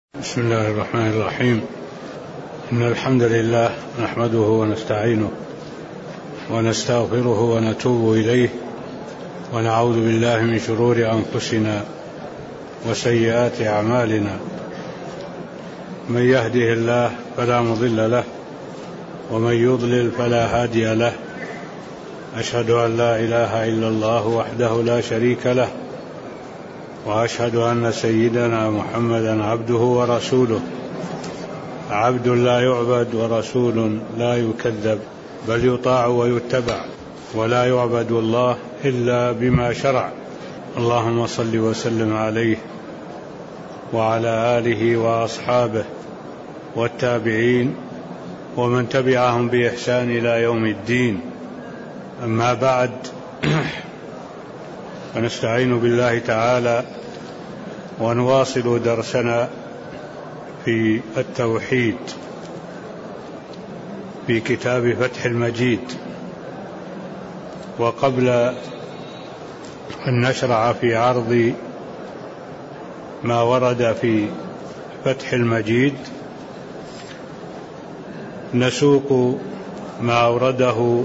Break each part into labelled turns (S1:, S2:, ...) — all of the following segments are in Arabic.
S1: بسم الله الرحمن الرحيم. إن الحمد لله نحمده ونستعينه ونستغفره ونتوب إليه ونعوذ بالله من شرور أنفسنا وسيئات أعمالنا. من يهده الله فلا مضل له ومن يضلل فلا هادي له. أشهد أن لا إله إلا الله وحده لا شريك له، وأشهد أن سيدنا محمدا عبده ورسوله، عبد لا يعبد ورسول لا يكذب، بل يطاع ويتبع، ولا يعبد الله إلا بما شرع. اللهم صل وسلم عليه وعلى آله وأصحابه والتابعين ومن تبعهم بإحسان إلى يوم الدين. أما بعد، فنستعين بالله تعالى ونواصل درسنا في التوحيد في كتاب فتح المجيد. وقبل أن نشرع في عرض ما ورد في فتح المجيد، نسوق ما أورده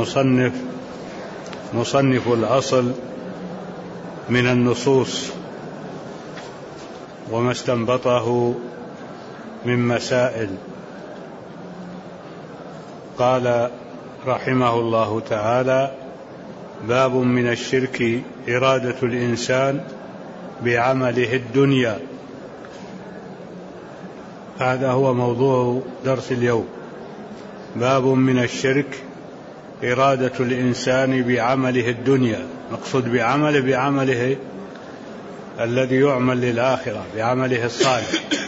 S1: مصنف الأصل من النصوص وما استنبطه من مسائل. قال رحمه الله تعالى: باب من الشرك إرادة الإنسان بعمله الدنيا. هذا هو موضوع درس اليوم. باب من الشرك إرادة الإنسان بعمله الدنيا. مقصود بعمله الذي يعمل للآخرة، بعمله الصالح.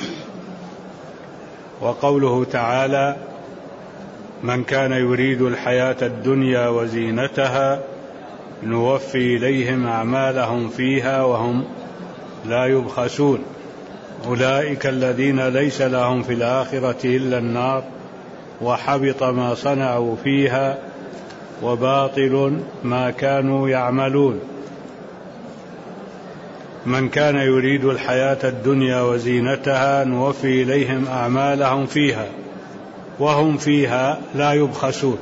S1: وقوله تعالى: من كان يريد الحياة الدنيا وزينتها نوفي إليهم أعمالهم فيها وهم لا يبخسون أولئك الذين ليس لهم في الآخرة إلا النار وحبط ما صنعوا فيها وباطل ما كانوا يعملون. من كان يريد الحياة الدنيا وزينتها نوفي إليهم أعمالهم فيها وهم فيها لا يبخسون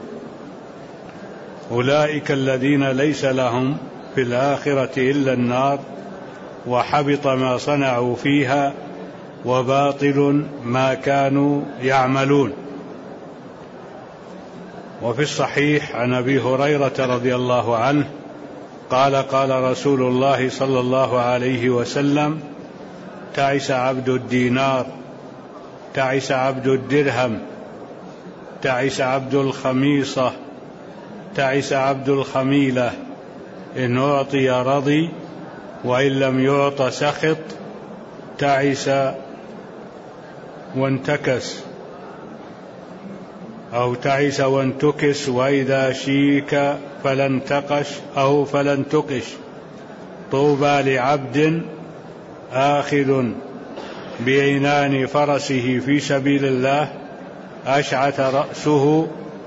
S1: أولئك الذين ليس لهم في الآخرة إلا النار وحبط ما صنعوا فيها وباطل ما كانوا يعملون. وفي الصحيح عن أبي هريرة رضي الله عنه قال: قال رسول الله صلى الله عليه وسلم: تعس عبد الدينار، تعس عبد الدرهم، تعس عبد الخميصة، تعس عبد الخميلة، إن أعطي رضي وإن لم يعط سخط، تعس وانتكس، أو تعس وانتكس، وإذا شيك فلن تقش أو فلن تقش. طوبى لعبد آخذ بعنان فرسه في سبيل الله أشعث رأسه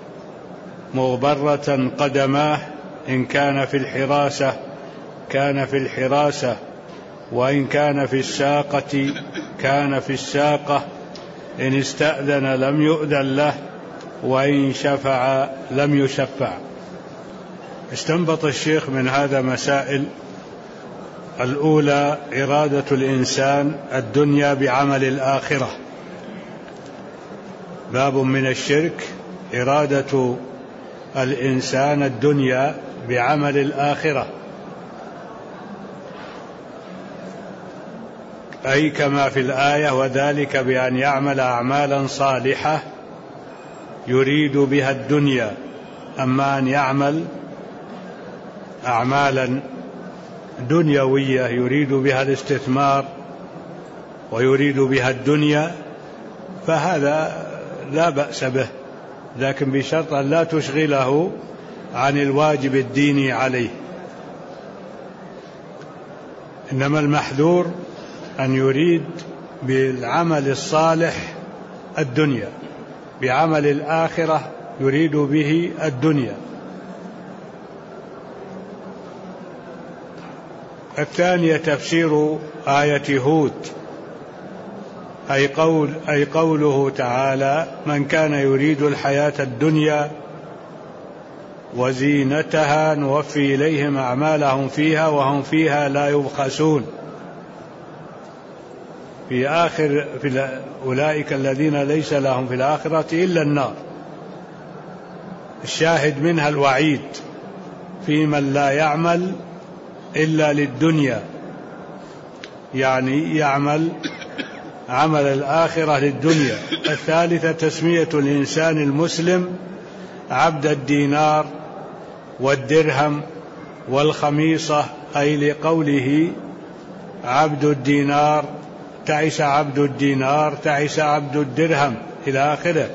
S1: مغبرة قدماه، إن كان في الحراسة كان في الحراسة، وإن كان في الساقة كان في الساقة، إن استأذن لم يؤذن له، وإن شفع لم يشفع. استنبط الشيخ من هذا مسائل. الأولى: إرادة الإنسان الدنيا بعمل الآخرة. باب من الشرك إرادة الإنسان الدنيا بعمل الآخرة، أي كما في الآية: وذلك بأن يعمل أعمالا صالحة يريد بها الدنيا. أما أن يعمل أعمالا دنيوية يريد بها الاستثمار ويريد بها الدنيا فهذا لا بأس به، لكن بشرط أن لا تشغله عن الواجب الديني عليه. إنما المحذور أن يريد بالعمل الصالح الدنيا، بعمل الآخرة يريد به الدنيا. الثانية: تفسير آية هود أي قوله تعالى: من كان يريد الحياة الدنيا وزينتها نوفي إليهم أعمالهم فيها وهم فيها لا يبخسون. في أولئك الذين ليس لهم في الآخرة إلا النار. الشاهد منها الوعيد في من لا يعمل إلا للدنيا، يعني يعمل عمل الآخرة للدنيا. الثالثة تسمية الإنسان المسلم عبد الدينار والدرهم والخميصة، أي لقوله: عبد الدينار تعس عبد الدينار تعس عبد الدرهم إلى آخره.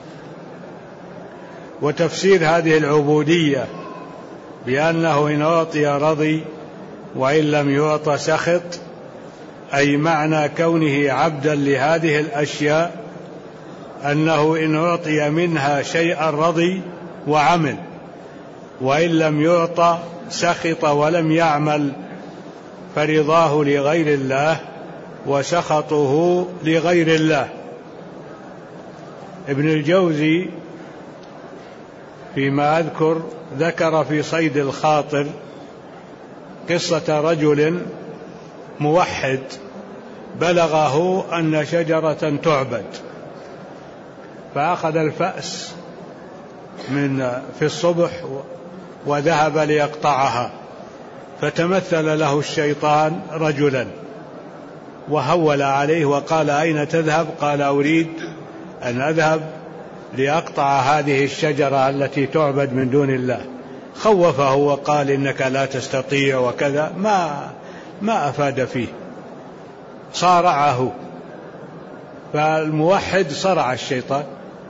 S1: وتفسير هذه العبودية بأنه إن أعطي رضي وإن لم يعط سخط، أي معنى كونه عبدا لهذه الأشياء أنه إن أعطي منها شيئا رضي وعمل، وإن لم يعط سخط ولم يعمل، فرضاه لغير الله وسخطه لغير الله. ابن الجوزي فيما أذكر ذكر في صيد الخاطر قصة رجل موحد بلغه أن شجرة تعبد، فأخذ الفأس في الصبح وذهب ليقطعها، فتمثل له الشيطان رجلا وهول عليه وقال: أين تذهب؟ قال: أريد أن أذهب لأقطع هذه الشجرة التي تعبد من دون الله. خوفه وقال: إنك لا تستطيع وكذا، ما أفاد فيه، صارعه. فالموحد صرع الشيطان،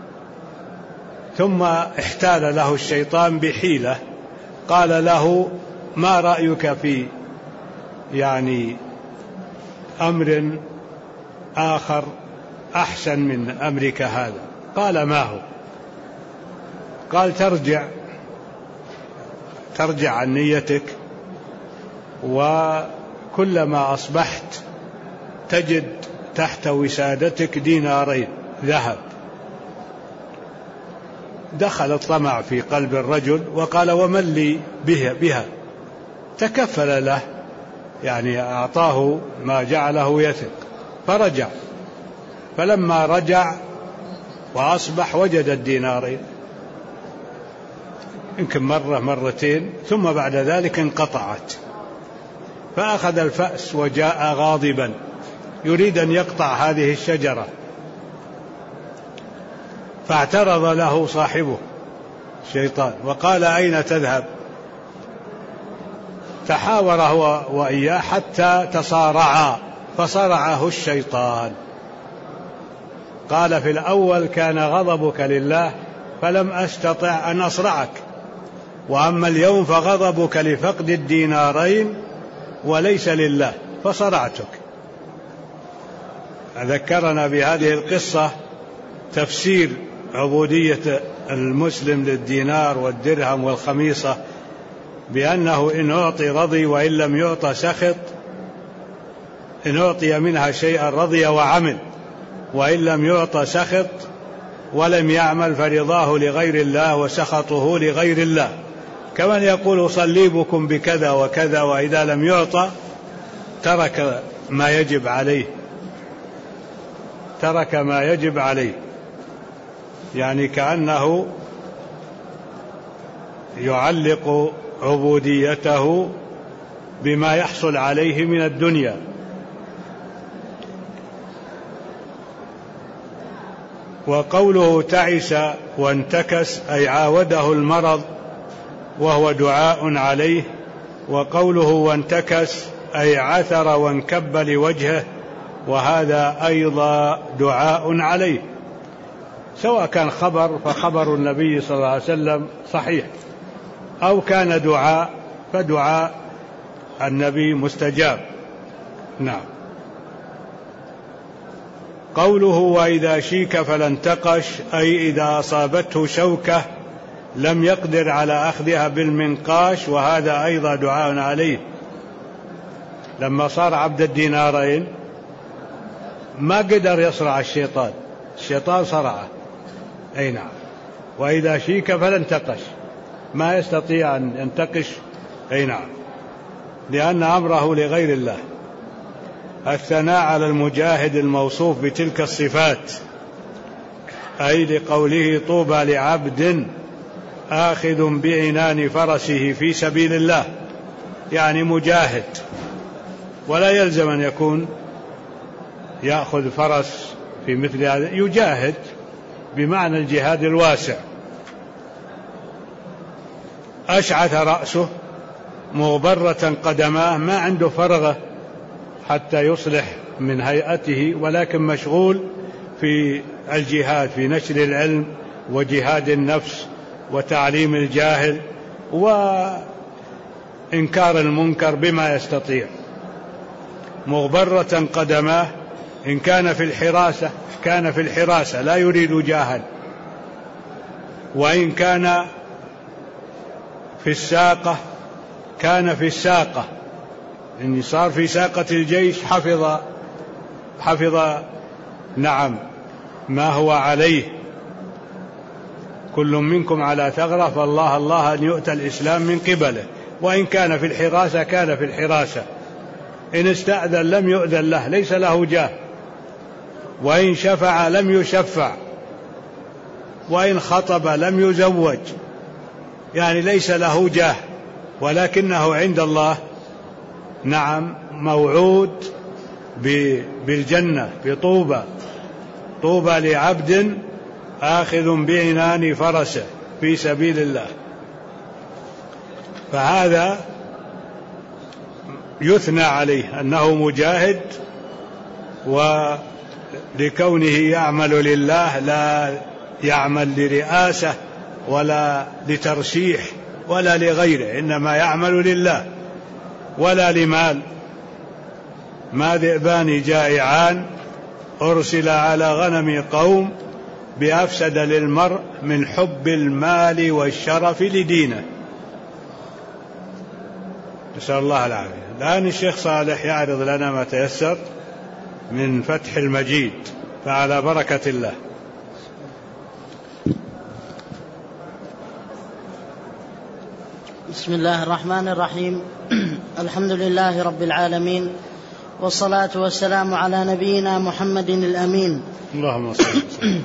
S1: ثم احتال له الشيطان بحيلة، قال له: ما رأيك في أمر آخر أحسن من أمرك هذا؟ قال: ما هو؟ قال: ترجع عن نيتك، وكلما أصبحت تجد تحت وسادتك دينارين ذهب. دخل الطمع في قلب الرجل وقال: ومن لي بها؟ تكفل له، أعطاه ما جعله يثق. فرجع، فلما رجع وأصبح وجد الدينارين، يمكن مرة مرتين، ثم بعد ذلك انقطعت. فأخذ الفأس وجاء غاضبا يريد أن يقطع هذه الشجرة، فاعترض له صاحبه الشيطان وقال: أين تذهب؟ تحاور هو وإياه حتى تصارعا، فصرعه الشيطان. قال: في الأول كان غضبك لله فلم أستطع أن أصرعك، وأما اليوم فغضبك لفقد الدينارين وليس لله فصرعتك. ذكرنا بهذه القصة تفسير عبودية المسلم للدينار والدرهم والخميصة، بأنه إن أعطي رضي وإن لم يعط سخط، إن أعطي منها شيئا رضي وعمل، وإن لم يعط سخط ولم يعمل، فرضاه لغير الله وسخطه لغير الله. كمن يقول: صليبكم بكذا وكذا، وإذا لم يعطى ترك ما يجب عليه، كأنه يعلق عبوديته بما يحصل عليه من الدنيا. وقوله تعس وانتكس أي عاوده المرض وهو دعاء عليه. وقوله وانتكس أي عثر وانكب لوجهه، وهذا أيضا دعاء عليه، سواء كان خبر فخبر النبي صلى الله عليه وسلم صحيح، أو كان دعاء فدعاء النبي مستجاب. نعم. قوله وإذا شيك فلا انتقش أي إذا أصابته شوكة لم يقدر على أخذها بالمنقاش، وهذا أيضا دعاء عليه. لما صار عبد الدينارين ما قدر يصرع الشيطان صرعه. أي نعم. وإذا شيك فلا انتقش، ما يستطيع أن ينتقش. أي نعم، لأن أمره لغير الله. الثناء على المجاهد الموصوف بتلك الصفات، أي لقوله طوبى لعبد آخذ بعنان فرسه في سبيل الله، يعني مجاهد، ولا يلزم أن يكون يأخذ فرس في مثل هذا، يجاهد بمعنى الجهاد الواسع. أشعث رأسه مغبرة قدماه، ما عنده فرغة حتى يصلح من هيئته، ولكن مشغول في الجهاد، في نشر العلم وجهاد النفس وتعليم الجاهل وإنكار المنكر بما يستطيع. مغبرة قدماه، إن كان في الحراسة كان في الحراسة لا يريد جاها، وإن كان في الساقة كان في الساقة، إن صار في ساقة الجيش حفظ نعم ما هو عليه. كل منكم على ثغرة فالله أن يؤتى الإسلام من قبله. وإن كان في الحراسة كان في الحراسة، إن استأذن لم يؤذن له، ليس له جاه. وإن شفع لم يشفع، وإن خطب لم يزوج، يعني ليس له جاه، ولكنه عند الله نعم موعود بالجنة، بطوبى. طوبى لعبد آخذ بعنان فرسه في سبيل الله. فهذا يثنى عليه أنه مجاهد، ولكونه يعمل لله، لا يعمل لرئاسة ولا لترشيح ولا لغيره، إنما يعمل لله ولا لمال. ما ذئبان جائعان أرسل على غنم قوم بأفسد للمرء من حب المال والشرف لدينه. نسأل الله العافية. الآن الشيخ صالح يعرض لنا ما تيسر من فتح المجيد، فعلى بركة الله.
S2: بسم الله الرحمن الرحيم. الحمد لله رب العالمين، والصلاة والسلام على نبينا محمد الأمين،
S1: اللهم صل وسلم،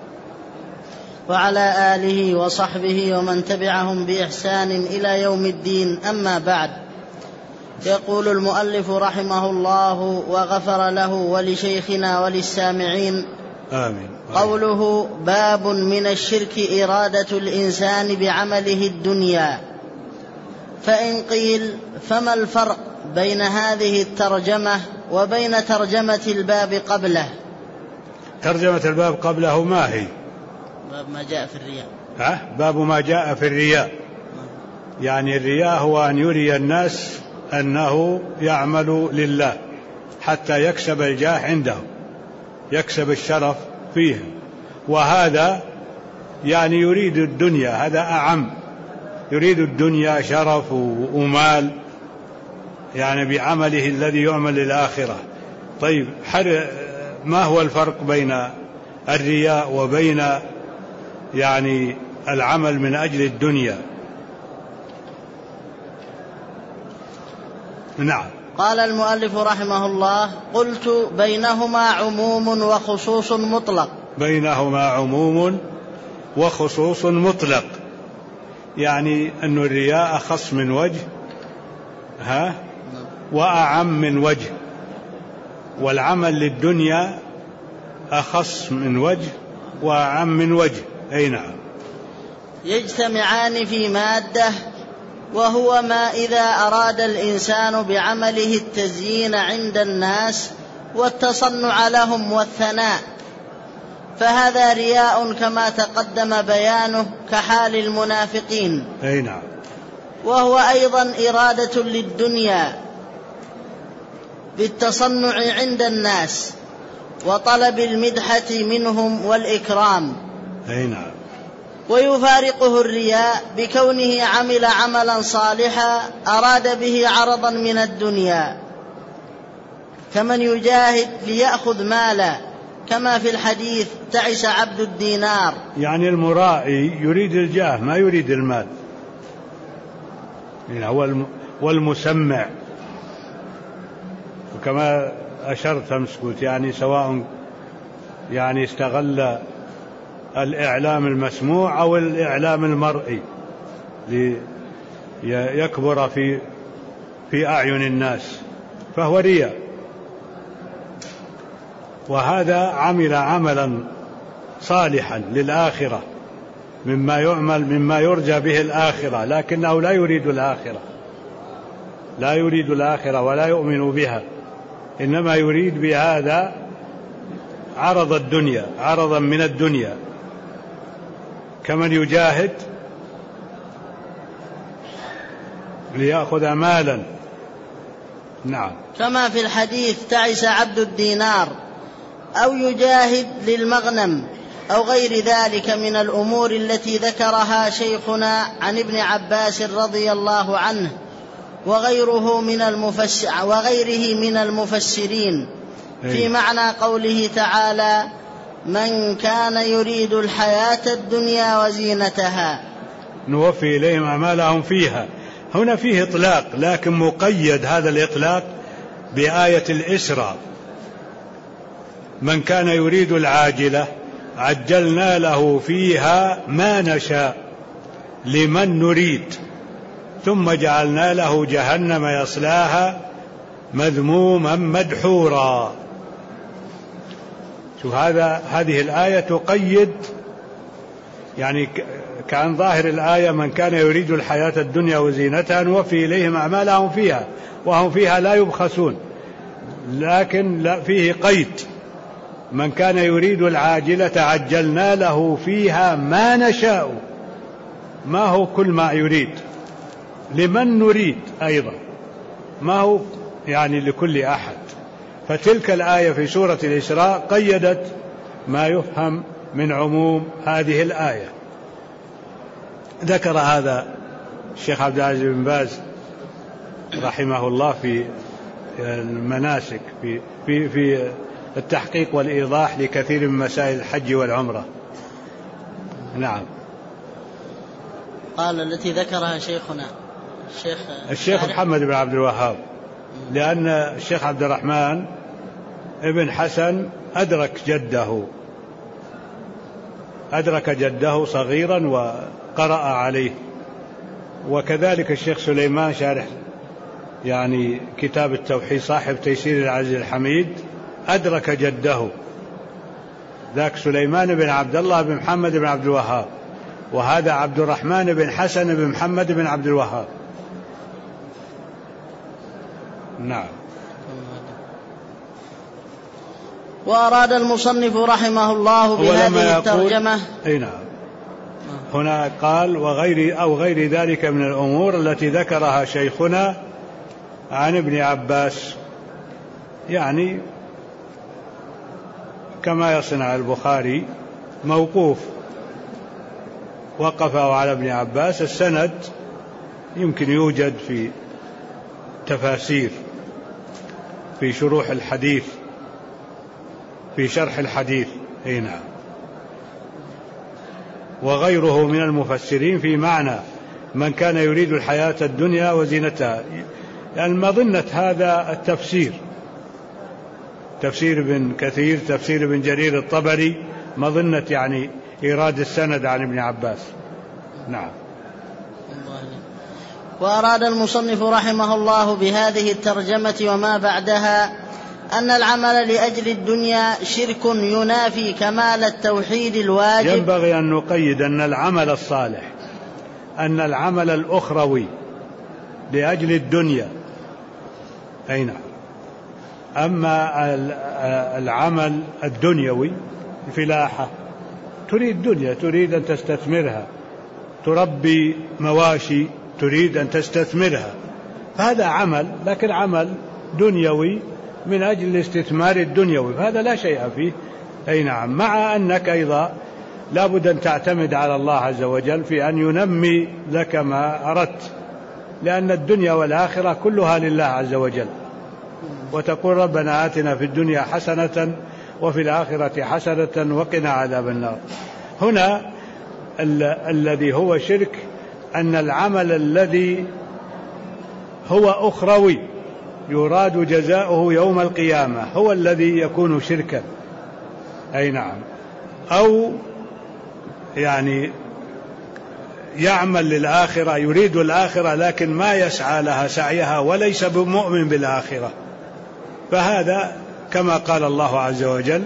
S2: وعلى آله وصحبه ومن تبعهم بإحسان إلى يوم الدين. أما بعد، يقول المؤلف رحمه الله وغفر له ولشيخنا وللسامعين:
S1: آمين.
S2: قوله: باب من الشرك إرادة الإنسان بعمله الدنيا. فإن قيل: فما الفرق بين هذه الترجمة وبين ترجمة الباب قبله؟
S1: ترجمة الباب قبله ما هي؟
S2: باب ما جاء في الرياء.
S1: باب ما جاء في الرياء، يعني الرياء هو أن يري الناس أنه يعمل لله حتى يكسب الجاه عندهم، يكسب الشرف فيهم، وهذا يعني يريد الدنيا، هذا أعم، يريد الدنيا شرف ومال، يعني بعمله الذي يعمل للآخرة. طيب، ما هو الفرق بين الرياء وبين يعني العمل من أجل الدنيا؟ نعم.
S2: قال المؤلف رحمه الله: قلت: بينهما عموم وخصوص مطلق.
S1: بينهما عموم وخصوص مطلق، يعني أن الرياء أخص من وجه وأعم من وجه، والعمل للدنيا أخص من وجه وأعم من وجه. أي نعم.
S2: يجتمعان في مادة، وهو ما إذا أراد الإنسان بعمله التزيين عند الناس والتصنع لهم والثناء، فهذا رياء كما تقدم بيانه، كحال المنافقين.
S1: أي نعم.
S2: وهو أيضا إرادة للدنيا بالتصنع عند الناس وطلب المدحة منهم والإكرام.
S1: أي نعم.
S2: ويفارقه الرياء بكونه عمل عملا صالحا أراد به عرضا من الدنيا. كمن يجاهد ليأخذ مالا، كما في الحديث تعس عبد الدينار.
S1: يعني المرائي يريد الجاه ما يريد المال، والمسمع، وكما أشرت أمس قلت يعني سواء يعني استغل الإعلام المسموع أو الإعلام المرئي ليكبر في أعين الناس فهو رياء. وهذا عمل عملا صالحا للآخرة مما يرجى به الآخرة، لكنه لا يريد الآخرة ولا يؤمن بها، إنما يريد بهذا عرض الدنيا، عرضا من الدنيا، كمن يجاهد ليأخذ مالا. نعم.
S2: كما في الحديث تعس عبد الدينار، أو يجاهد للمغنم أو غير ذلك من الأمور التي ذكرها شيخنا عن ابن عباس رضي الله عنه وغيره من المفسرين في معنى قوله تعالى: من كان يريد الحياة الدنيا وزينتها
S1: نوفي إليهم أعمالهم فيها. هنا فيه إطلاق، لكن مقيد هذا الإطلاق بآية الإسراء: من كان يريد العاجلة عجلنا له فيها ما نشاء لمن نريد ثم جعلنا له جهنم يصلاها مذموما مدحورا. شوف هذه الآية تقيد، يعني كان ظاهر الآية من كان يريد الحياة الدنيا وزينتها نوفي إليهم أعمالهم فيها وهم فيها لا يبخسون، لكن فيه قيد: من كان يريد العاجلة عجلنا له فيها ما نشاء، ما هو كل ما يريد، لمن نريد أيضا، ما هو يعني لكل أحد. فتلك الآية في سورة الإسراء قيدت ما يفهم من عموم هذه الآية. ذكر هذا الشيخ عبد العزيز بن باز رحمه الله في المناسك في التحقيق والإيضاح لكثير من مسائل الحج والعمرة. نعم.
S2: قال التي ذكرها شيخنا
S1: الشيخ محمد بن عبد الوهاب، لأن الشيخ عبد الرحمن ابن حسن أدرك جده صغيرا وقرأ عليه، وكذلك الشيخ سليمان شارح يعني كتاب التوحيد صاحب تيسير العزيز الحميد أدرك جده، ذاك سليمان بن عبد الله بن محمد بن عبد الوهاب، وهذا عبد الرحمن بن حسن بن محمد بن عبد الوهاب. نعم.
S2: وأراد المصنف رحمه الله بهذه الترجمة
S1: نعم. هنا قال غير ذلك من الأمور التي ذكرها شيخنا عن ابن عباس، يعني كما يصنع البخاري موقوف وقفه على ابن عباس. السند يمكن يوجد في تفاسير، في شروح الحديث، في شرح الحديث. نعم. وغيره من المفسرين في معنى من كان يريد الحياة الدنيا وزينتها، يعني مظنة هذا التفسير، تفسير ابن كثير، تفسير ابن جرير الطبري، مظنة يعني إيراد السند عن ابن عباس. نعم.
S2: وأراد المصنف رحمه الله بهذه الترجمة وما بعدها أن العمل لأجل الدنيا شرك ينافي كمال التوحيد الواجب.
S1: ينبغي أن نقيد أن العمل الصالح، أن العمل الأخروي لأجل الدنيا، أي نعم. أما العمل الدنيوي، فلاحة، تريد دنيا، تريد أن تستثمرها، تربي مواشي، تريد أن تستثمرها، فهذا عمل، لكن عمل دنيوي من أجل الاستثمار الدنيوي، فهذا لا شيء فيه. أي نعم. مع أنك أيضا لابد أن تعتمد على الله عز وجل في أن ينمي لك ما أردت، لأن الدنيا والآخرة كلها لله عز وجل، وتقول ربنا آتنا في الدنيا حسنة وفي الآخرة حسنة وقنا عذاب النار. هنا الذي هو شرك أن العمل الذي هو أخروي يراد جزاؤه يوم القيامة هو الذي يكون شركا. أي نعم. أو يعني يعمل للآخرة، يريد الآخرة لكن ما يسعى لها سعيها وليس بمؤمن بالآخرة، فهذا كما قال الله عز وجل: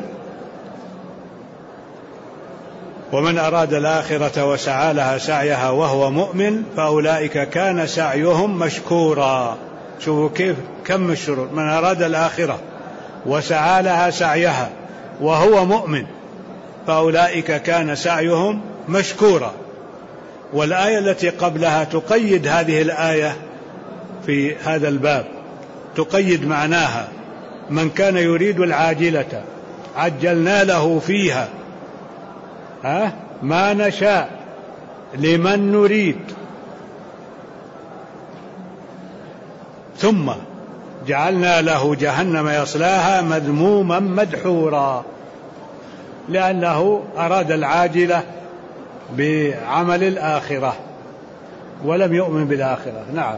S1: ومن أراد الآخرة وسعى لها سعيها وهو مؤمن فأولئك كان سعيهم مشكورا. شوفوا كيف كم الشروط: من أراد الآخرة وسعى لها سعيها وهو مؤمن فأولئك كان سعيهم مشكورا. والآية التي قبلها تقيد هذه الآية في هذا الباب، تقيد معناها: من كان يريد العاجلة عجلنا له فيها ما نشاء لمن نريد ثم جعلنا له جهنم يصلاها مذموما مدحورا، لأنه أراد العاجلة بعمل الآخرة ولم يؤمن بالآخرة. نعم.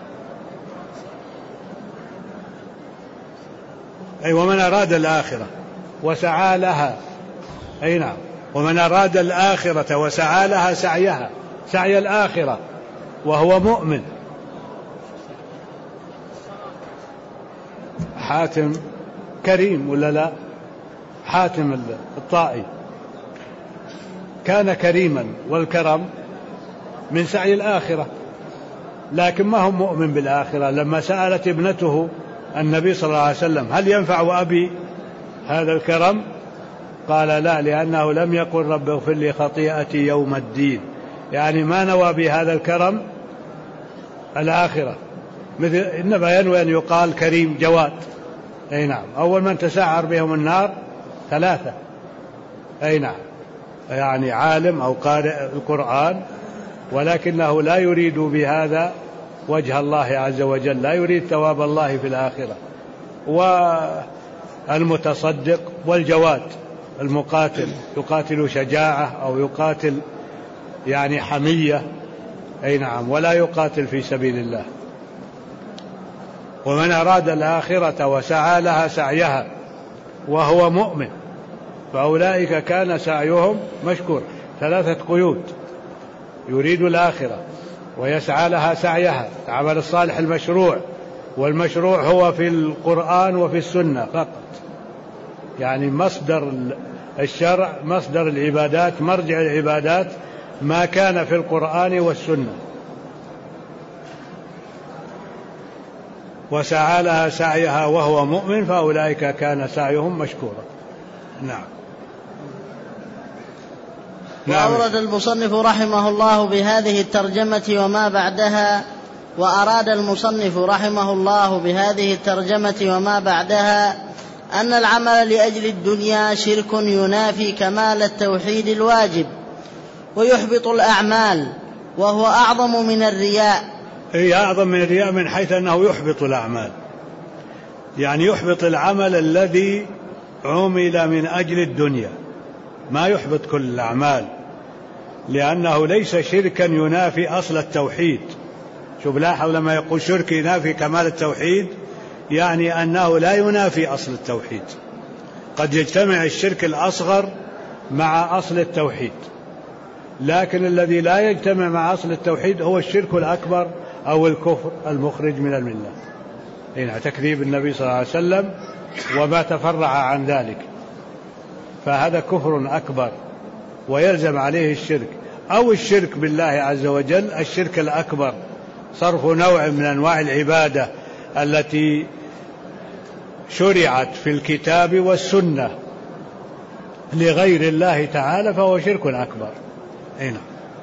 S1: أي ومن أراد الآخرة وسعى لها. أي نعم. ومن أراد الآخرة وسعى لها سعيها، سعي الآخرة وهو مؤمن. حاتم كريم ولا لا؟ حاتم الطائي كان كريما، والكرم من سعي الآخرة، لكن ما هو مؤمن بالآخرة. لما سألت ابنته النبي صلى الله عليه وسلم: هل ينفع أبي هذا الكرم؟ قال: لا، لأنه لم يقل رب اغفر لي خطيئتي يوم الدين، يعني ما نوى بهذا الكرم الآخرة، مثل إنما ينوي أن يقال كريم جواد. أي نعم. أول من تسعر بهم النار 3. أي نعم. يعني عالم أو قارئ القرآن، ولكنه لا يريد بهذا وجه الله عز وجل، لا يريد ثواب الله في الآخرة. والمتصدق والجواد المقاتل، يقاتل شجاعة أو يقاتل يعني حمية. أي نعم. ولا يقاتل في سبيل الله. ومن أراد الآخرة وسعى لها سعيها وهو مؤمن فأولئك كان سعيهم مشكور. 3 قيود: يريد الآخرة ويسعى لها سعيها، العمل الصالح المشروع، والمشروع هو في القرآن وفي السنة فقط، يعني مصدر الشرع، مصدر العبادات، مرجع العبادات ما كان في القرآن والسنة. وسعى لها سعيها وهو مؤمن فأولئك كان سعيهم مشكورا. نعم.
S2: وأورد المصنف رحمه الله بهذه الترجمة وما بعدها، وأراد المصنف رحمه الله بهذه الترجمة وما بعدها أن العمل لأجل الدنيا شرك ينافي كمال التوحيد الواجب ويحبط الأعمال، وهو أعظم من الرياء.
S1: هي أعظم من الرياء من حيث أنه يحبط الأعمال، يعني يحبط العمل الذي عمل من أجل الدنيا، ما يحبط كل الأعمال، لأنه ليس شركا ينافي أصل التوحيد. شوف لاحظ لما يقول شرك ينافي كمال التوحيد، يعني أنه لا ينافي أصل التوحيد. قد يجتمع الشرك الأصغر مع أصل التوحيد، لكن الذي لا يجتمع مع أصل التوحيد هو الشرك الأكبر أو الكفر المخرج من الملة، يعني تكذيب النبي صلى الله عليه وسلم وما تفرع عن ذلك، فهذا كفر أكبر ويلزم عليه الشرك. أو الشرك بالله عز وجل، الشرك الأكبر، صرف نوع من أنواع العبادة التي شرعت في الكتاب والسنة لغير الله تعالى، فهو شرك أكبر. هنا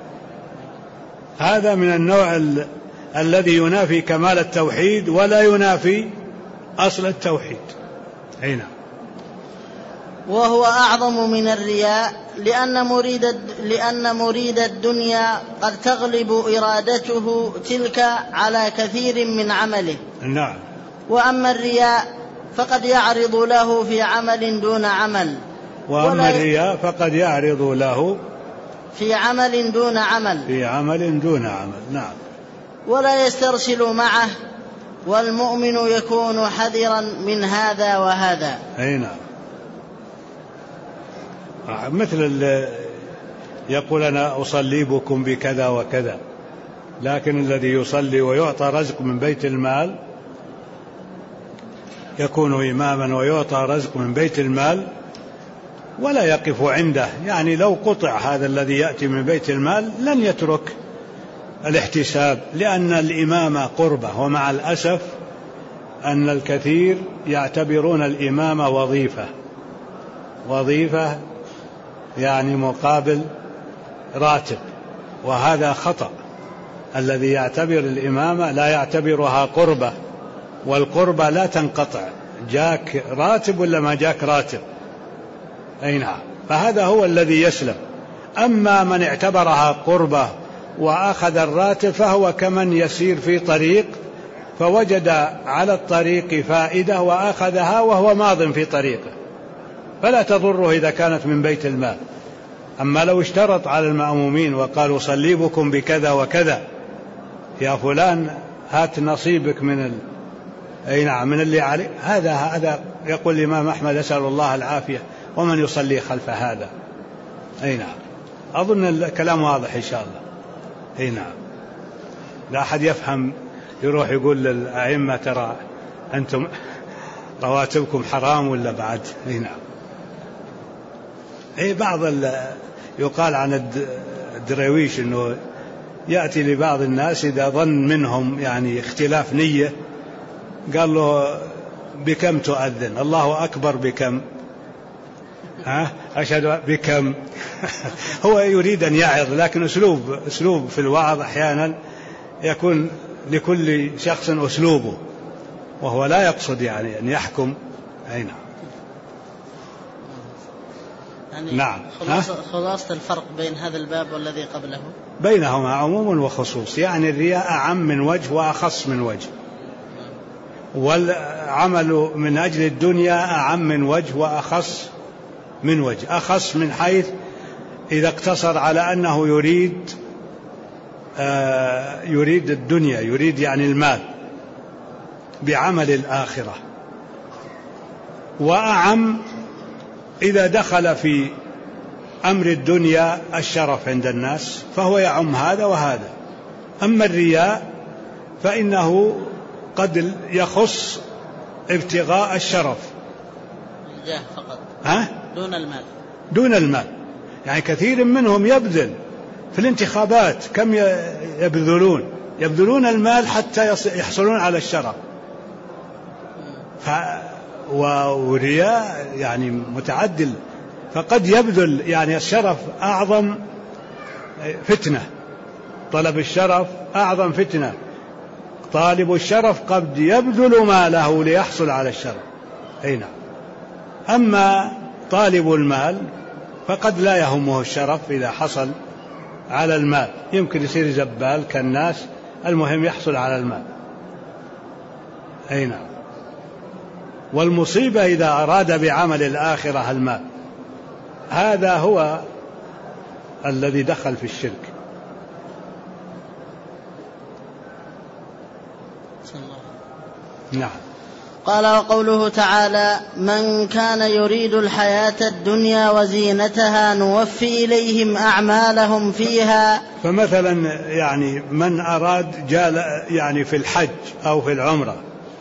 S1: هذا من النوع الذي ينافي كمال التوحيد ولا ينافي أصل التوحيد. هنا
S2: وهو أعظم من الرياء لأن مريد الدنيا قد تغلب إرادته تلك على كثير من عمله.
S1: نعم.
S2: وأما الرياء فقد يعرض له في عمل دون عمل.
S1: وأما الرياء فقد يعرض له
S2: في عمل دون عمل.
S1: في عمل دون عمل. نعم.
S2: ولا يسترسل معه، والمؤمن يكون حذرا من هذا وهذا.
S1: أي نعم. مثل يقول أنا أصلي بكم بكذا وكذا، لكن الذي يصلي ويعطى رزق من بيت المال يكون إماما ويعطى رزق من بيت المال ولا يقف عنده، يعني لو قطع هذا الذي يأتي من بيت المال لن يترك الاحتساب، لأن الإمامة قربة. ومع الأسف أن الكثير يعتبرون الإمامة وظيفة يعني مقابل راتب، وهذا خطأ. الذي يعتبر الإمامة لا يعتبرها قربة، والقربة لا تنقطع، جاك راتب ولا ما جاك راتب. أي نعم. فهذا هو الذي يسلم. أما من اعتبرها قربة وأخذ الراتب فهو كمن يسير في طريق فوجد على الطريق فائدة وأخذها وهو ماض في طريقه، فلا تضره إذا كانت من بيت المال. أما لو اشترط على المأمومين وقالوا صلي بكم بكذا وكذا، يا فلان هات نصيبك من أي نعم من اللي عليه، هذا يقول الإمام أحمد أسأل الله العافية، ومن يصلي خلف هذا. أي نعم. أظن الكلام واضح إن شاء الله. أي نعم. لا أحد يفهم يروح يقول للأئمة ترى أنتم رواتبكم حرام ولا بعد. أي نعم. أي بعض يقال عن الدرويش أنه يأتي لبعض الناس إذا ظن منهم يعني اختلاف نية قال له بكم تؤذن؟ الله أكبر بكم؟ أشهد بكم؟ هو يريد أن يعظ، لكن أسلوب في الوعظ أحيانا يكون لكل شخص أسلوبه، وهو لا يقصد يعني أن يحكم. أي نعم.
S2: يعني
S1: نعم.
S2: خلاصة الفرق بين هذا الباب والذي قبله؟
S1: بينهما عموم وخصوص، يعني الرياء أعم من وجه وأخص من وجه، والعمل من أجل الدنيا أعم من وجه وأخص من وجه. أخص من حيث إذا اقتصر على أنه يريد الدنيا، يريد يعني المال بعمل الآخرة، وأعم إذا دخل في أمر الدنيا الشرف عند الناس فهو يعم هذا وهذا. أما الرياء فإنه قد يخص ابتغاء الشرف،
S2: الجاه فقط، دون المال.
S1: يعني كثير منهم يبذل في الانتخابات، كم يبذلون المال حتى يحصلون على الشرف. والرياء يعني متعدل، فقد يبذل يعني الشرف أعظم فتنة، طلب الشرف أعظم فتنة. طالب الشرف قد يبذل ماله ليحصل على الشرف. أي نعم. أما طالب المال فقد لا يهمه الشرف إذا حصل على المال، يمكن يصير زبال كالناس، المهم يحصل على المال. أي نعم. والمصيبة إذا أراد بعمل الآخرة المال، هذا هو الذي دخل في الشرك. نعم.
S2: قال وقوله تعالى من كان يريد الحياة الدنيا وزينتها نوفي إليهم أعمالهم فيها.
S1: فمثلا يعني من أراد يعني في الحج أو في العمرة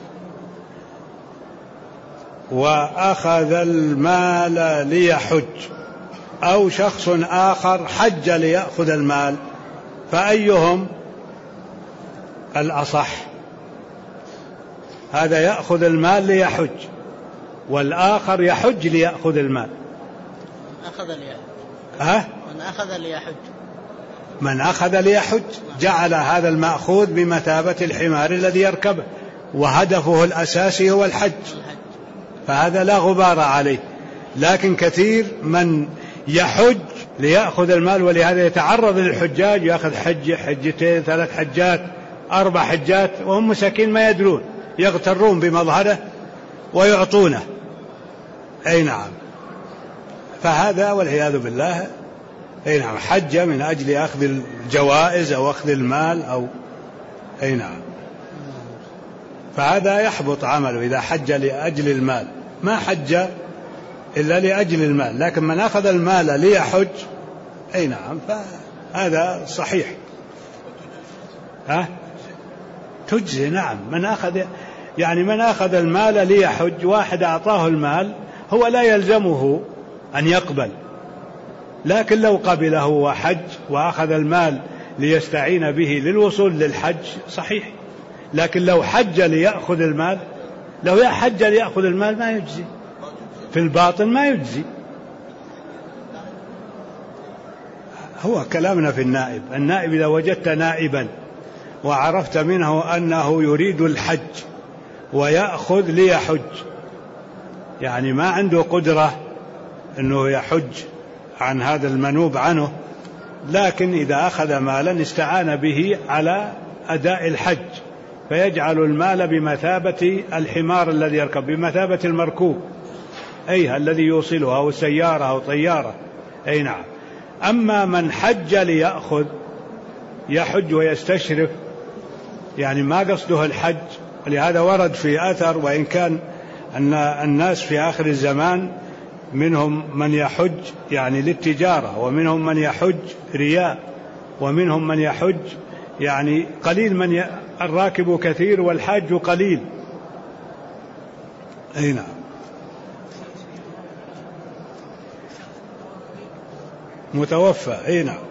S1: وأخذ المال ليحج، أو شخص آخر حج ليأخذ المال، فأيهم الأصح؟ هذا يأخذ المال ليحج، والآخر يحج ليأخذ المال. من أخذ ليحج جعل هذا المأخوذ بمثابة الحمار الذي يركبه، وهدفه الأساسي هو الحج، فهذا لا غبار عليه. لكن كثير من يحج ليأخذ المال، ولهذا يتعرض للحجاج، يأخذ حجة، حجتين، 3 حجات، 4 حجات، وهم مساكين ما يدرون، يغترون بمظهره ويعطونه. أي نعم. فهذا والعياذ بالله أي نعم حج من أجل أخذ الجوائز أو أخذ المال أو أي نعم. فهذا يحبط عمله إذا حج لأجل المال، ما حج إلا لأجل المال. لكن من أخذ المال ليحج أي نعم فهذا صحيح. تجزي نعم. من أخذ المال ليحج، واحد أعطاه المال هو لا يلزمه أن يقبل، لكن لو قبله وحج وأخذ المال ليستعين به للوصول للحج صحيح. لكن لو حج ليأخذ المال، لو حج ليأخذ المال ما يجزي، في الباطن ما يجزي. هو كلامنا في النائب إذا وجدت نائبا وعرفت منه أنه يريد الحج ويأخذ ليحج، يعني ما عنده قدرة أنه يحج عن هذا المنوب عنه، لكن إذا أخذ مالا استعان به على أداء الحج، فيجعل المال بمثابة الحمار الذي يركب، بمثابة المركوب أي الذي يوصله، أو سيارة أو طيارة. أي نعم. أما من حج ليأخذ، يحج ويستشرف، يعني ما قصده الحج. ولهذا ورد في أثر، وإن كان أن الناس في آخر الزمان منهم من يحج يعني للتجارة، ومنهم من يحج رياء، ومنهم من يحج يعني قليل، الراكب كثير والحاج قليل. أي نعم. متوفى. أي نعم.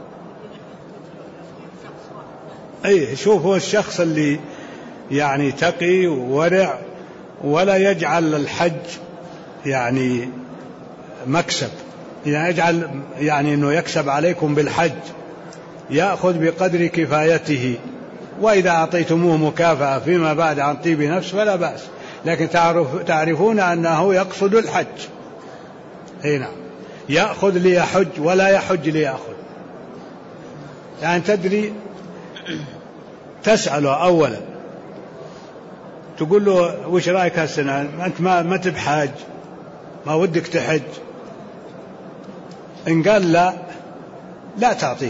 S1: أي شوف، هو الشخص اللي يعني تقي وورع ولا يجعل الحج يعني مكسب، يعني يجعل يعني أنه يكسب عليكم بالحج، يأخذ بقدر كفايته، وإذا أعطيتموه مكافأة فيما بعد عن طيب نفس فلا بأس، لكن تعرفون أنه يقصد الحج. أي نعم. يأخذ ليحج ولا يحج ليأخذ. يعني تدري، تسأله أولا تقول له وش رأيك هالسنة، أنت ما تبحاج، ما ودك تحج؟ إن قال لا تعطيه،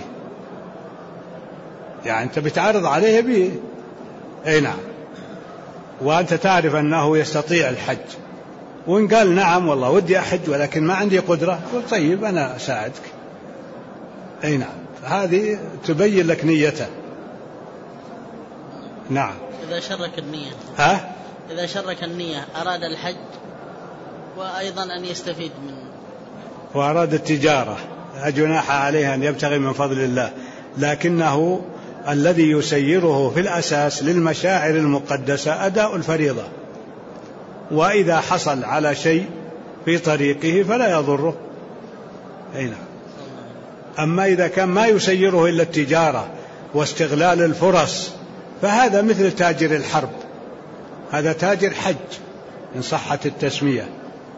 S1: يعني أنت بتعرض عليه به. أي نعم. وأنت تعرف أنه يستطيع الحج. وإن قال نعم والله ودي أحج ولكن ما عندي قدرة، قل طيب أنا أساعدك. أي نعم. هذه تبين لك نيته. نعم.
S2: إذا شرك النية. إذا شرك النية أراد الحج وأيضا أن يستفيد منه،
S1: وأراد التجارة، لا جناح عليه أن يبتغي من فضل الله، لكنه الذي يسيره في الأساس للمشاعر المقدسة أداء الفريضة، وإذا حصل على شيء في طريقه فلا يضره. أي نعم. أما إذا كان ما يسيره إلا التجارة واستغلال الفرص فهذا مثل تاجر الحرب، هذا تاجر حج إن صحت التسمية،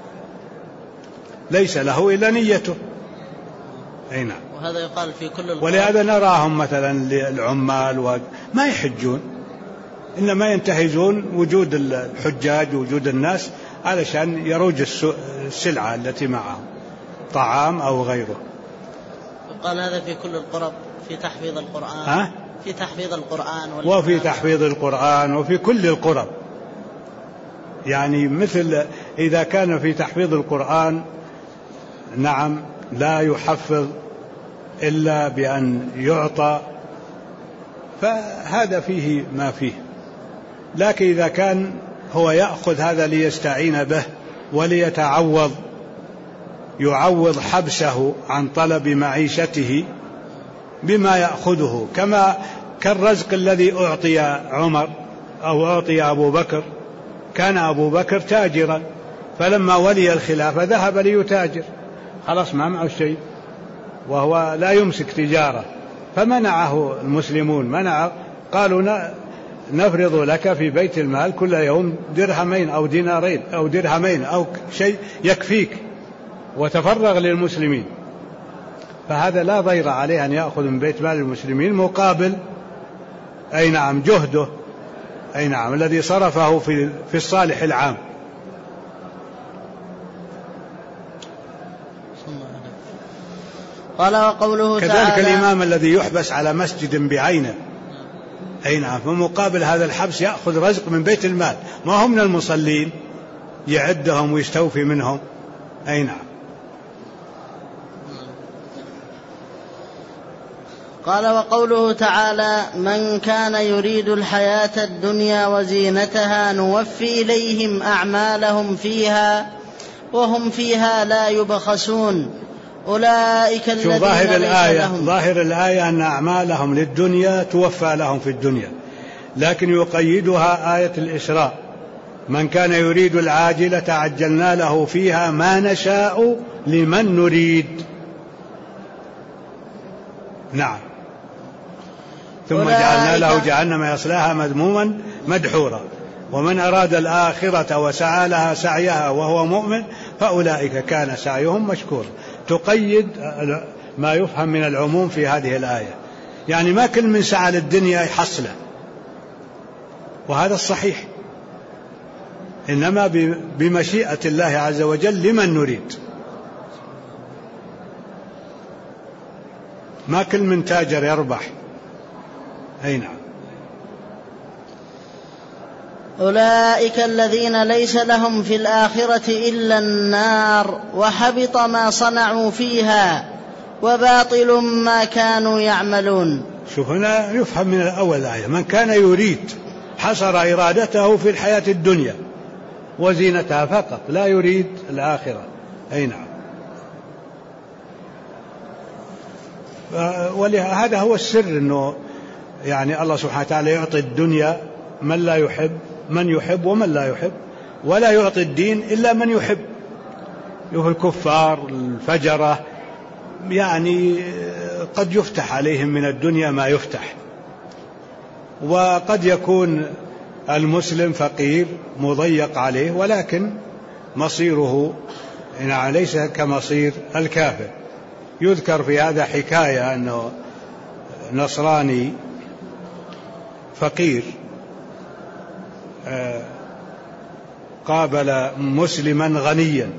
S1: ليس له إلا نيته. أي نعم.
S2: وهذا يقال في كل القرى.
S1: ولهذا نراهم مثلا للعمال ما يحجون، إنما ينتهزون وجود الحجاج ووجود الناس علشان يروج السلعة التي معهم، طعام أو غيره.
S2: وقال هذا في كل القرى في تحفيظ القرآن. في تحفيظ القرآن
S1: وفي تحفيظ القرآن وفي كل القرى. يعني مثل إذا كان في تحفيظ القرآن نعم لا يحفظ إلا بأن يعطى، فهذا فيه ما فيه. لكن إذا كان هو يأخذ هذا ليستعين به وليتعوض، يعوض حبسه عن طلب معيشته بما يأخذه، كالرزق الذي أعطي عمر أو أعطي أبو بكر. كان أبو بكر تاجرا، فلما ولي الخلافة ذهب ليتاجر، خلاص ما معه شيء وهو لا يمسك تجارة، فمنعه المسلمون، قالوا نفرض لك في بيت المال كل يوم درهمين أو دينارين أو درهمين أو شيء يكفيك، وتفرغ للمسلمين. فهذا لا ضير عليه أن يأخذ من بيت مال المسلمين مقابل أي نعم جهده. أي نعم، الذي صرفه في الصالح العام.
S2: قال وقوله
S1: كذلك
S2: تعالى
S1: الإمام الذي يحبس على مسجد بعينه، أي نعم، فمقابل هذا الحبس يأخذ رزق من بيت المال، ما هم من المصلين يعدهم ويستوفي منهم. أي نعم.
S2: قال وقوله تعالى من كان يريد الحياة الدنيا وزينتها نوفي إليهم أعمالهم فيها وهم فيها لا يبخسون أولئك الذين
S1: ظاهر الآية أن أعمالهم للدنيا توفى لهم في الدنيا، لكن يقيدها آية الإسراء من كان يريد العاجلة عجلنا له فيها ما نشاء لمن نريد. نعم. ثم جعلنا له جهنم يصلاها مذموما مدحورا ومن أراد الآخرة وسعى لها سعيها وهو مؤمن فأولئك كان سعيهم مشكورا. تقيد ما يفهم من العموم في هذه الآية، يعني ما كل من سعى للدنيا يحصله، وهذا الصحيح، إنما بمشيئة الله عز وجل لمن نريد. ما كل من تاجر يربح. أي نعم.
S2: أولئك الذين ليس لهم في الآخرة إلا النار وحبط ما صنعوا فيها وباطل ما كانوا يعملون.
S1: شوف هنا يفهم من الأول آية من كان يريد حصر إرادته في الحياة الدنيا وزينتها فقط، لا يريد الآخرة. أي نعم. ولهذا هو السر أنه يعني الله سبحانه وتعالى يعطي الدنيا من لا يحب، من يحب ومن لا يحب، ولا يعطي الدين إلا من يحب. يوفي الكفار الفجرة يعني قد يفتح عليهم من الدنيا ما يفتح، وقد يكون المسلم فقير مضيق عليه ولكن مصيره ليس كمصير الكافر. يذكر في هذا حكاية أنه نصراني فقير قابل مسلما غنيا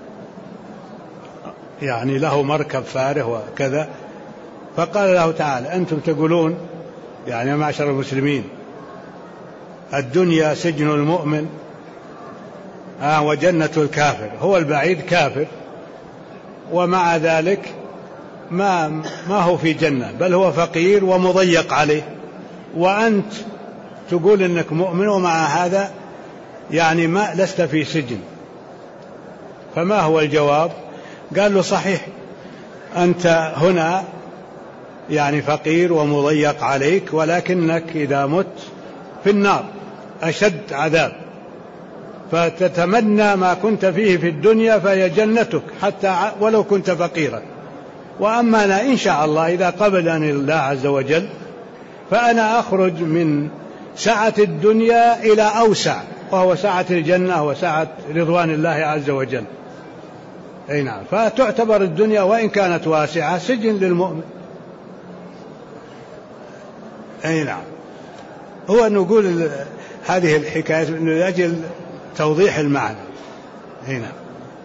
S1: يعني له مركب فارغ وكذا، فقال له تعالى أنتم تقولون يعني معشر المسلمين الدنيا سجن المؤمن وجنة الكافر، هو البعيد كافر ومع ذلك ما هو في جنة بل هو فقير ومضيق عليه، وأنت تقول إنك مؤمن ومع هذا يعني ما لست في سجن، فما هو الجواب؟ قال له صحيح أنت هنا يعني فقير ومضيق عليك، ولكنك إذا مت في النار أشد عذاب، فتتمنى ما كنت فيه في الدنيا فهي جنتك حتى ولو كنت فقيرا، وأما أنا إن شاء الله إذا قبلني الله عز وجل فأنا أخرج من سعة الدنيا إلى أوسع، وهو سعة الجنة وسعة رضوان الله عز وجل. أي نعم. فتعتبر الدنيا وإن كانت واسعة سجن للمؤمن. أي نعم. هو نقول هذه الحكاية من أجل توضيح المعنى. أي نعم.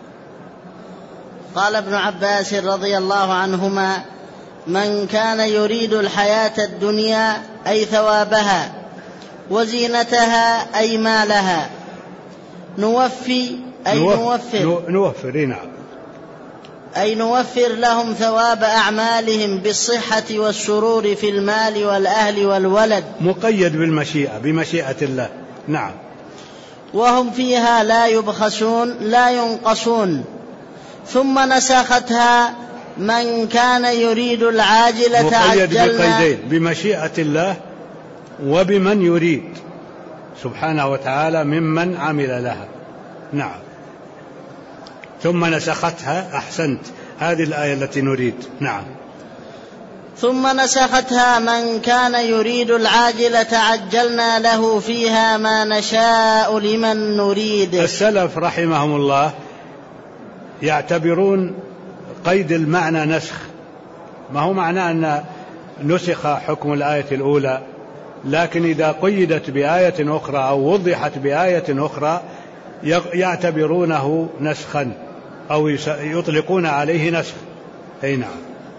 S2: قال ابن عباس رضي الله عنهما من كان يريد الحياة الدنيا أي ثوابها وزينتها أي مالها نوفي أي
S1: نوفر نعم
S2: أي نوفر لهم ثواب أعمالهم بالصحة والسرور في المال والأهل والولد،
S1: مقيد بالمشيئة بمشيئة الله. نعم.
S2: وهم فيها لا يبخسون لا ينقصون. ثم نسختها من كان يريد العاجلة عجلنا،
S1: بقيدين بمشيئة الله وبمن يريد سبحانه وتعالى ممن عمل لها. نعم. ثم نسختها. أحسنت، هذه الآية التي نريد. نعم.
S2: ثم نسختها من كان يريد العاجلة عجلنا له فيها ما نشاء لمن نريد.
S1: السلف رحمهم الله يعتبرون قيد المعنى نسخ، ما هو معنى أن نسخ حكم الآية الأولى لكن إذا قيدت بآية أخرى أو وضحت بآية أخرى يعتبرونه نسخا أو يطلقون عليه نسخ. أي نعم،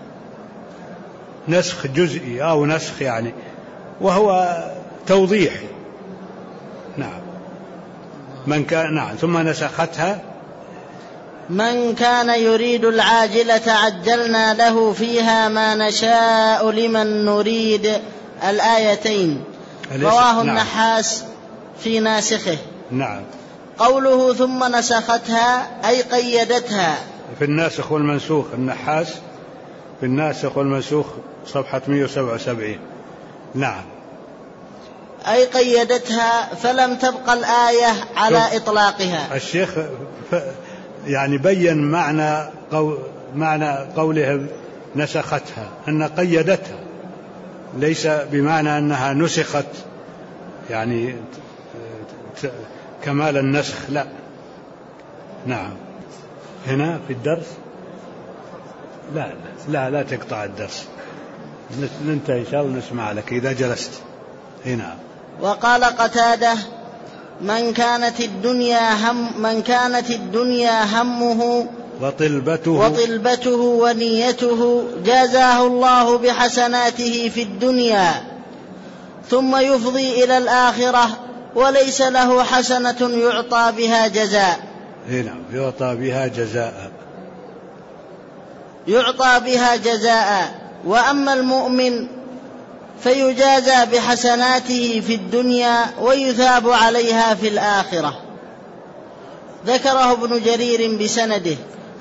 S1: نسخ جزئي أو نسخ يعني، وهو توضيح. نعم. من كان نعم. ثم نسختها
S2: من كان يريد العاجلة عجلنا له فيها ما نشاء لمن نريد الآيتين. رواه النحاس في ناسخه.
S1: نعم.
S2: قوله ثم نسختها أي قيدتها.
S1: في الناسخ والمنسوخ، النحاس في الناسخ والمنسوخ صفحة 177. نعم.
S2: أي قيدتها فلم تبق الآية على إطلاقها.
S1: الشيخ يعني بين معنى قولهم نسختها أن قيدتها، ليس بمعنى أنها نسخت يعني كمال النسخ، لا. نعم. هنا في الدرس لا تقطع الدرس، ننتهي إن شاء الله نسمع لك إذا جلست. هنا.
S2: وقال قتادة من كانت الدنيا همه وطلبته ونيته جازاه الله بحسناته في الدنيا ثم يفضي إلى الآخرة وليس له حسنة يعطى بها جزاء.
S1: هنا
S2: يعطى بها جزاء. وأما المؤمن فيجازى بحسناته في الدنيا ويثاب عليها في الآخرة. ذكره ابن جرير بسنده.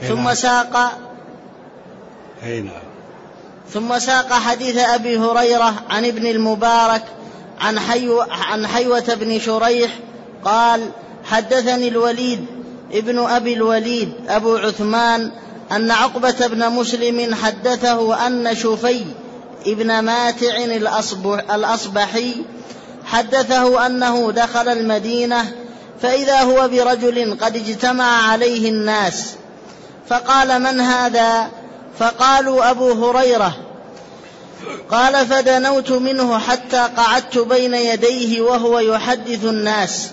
S2: ثم ساق حديث أبي هريرة عن ابن المبارك عن حيوة بن شريح قال حدثني الوليد ابن أبي الوليد أبو عثمان أن عقبة بن مسلم حدثه أن شفي ابن ماتع الأصبحي حدثه أنه دخل المدينة فإذا هو برجل قد اجتمع عليه الناس فقال من هذا؟ فقالوا أبو هريرة. قال فدنوت منه حتى قعدت بين يديه وهو يحدث الناس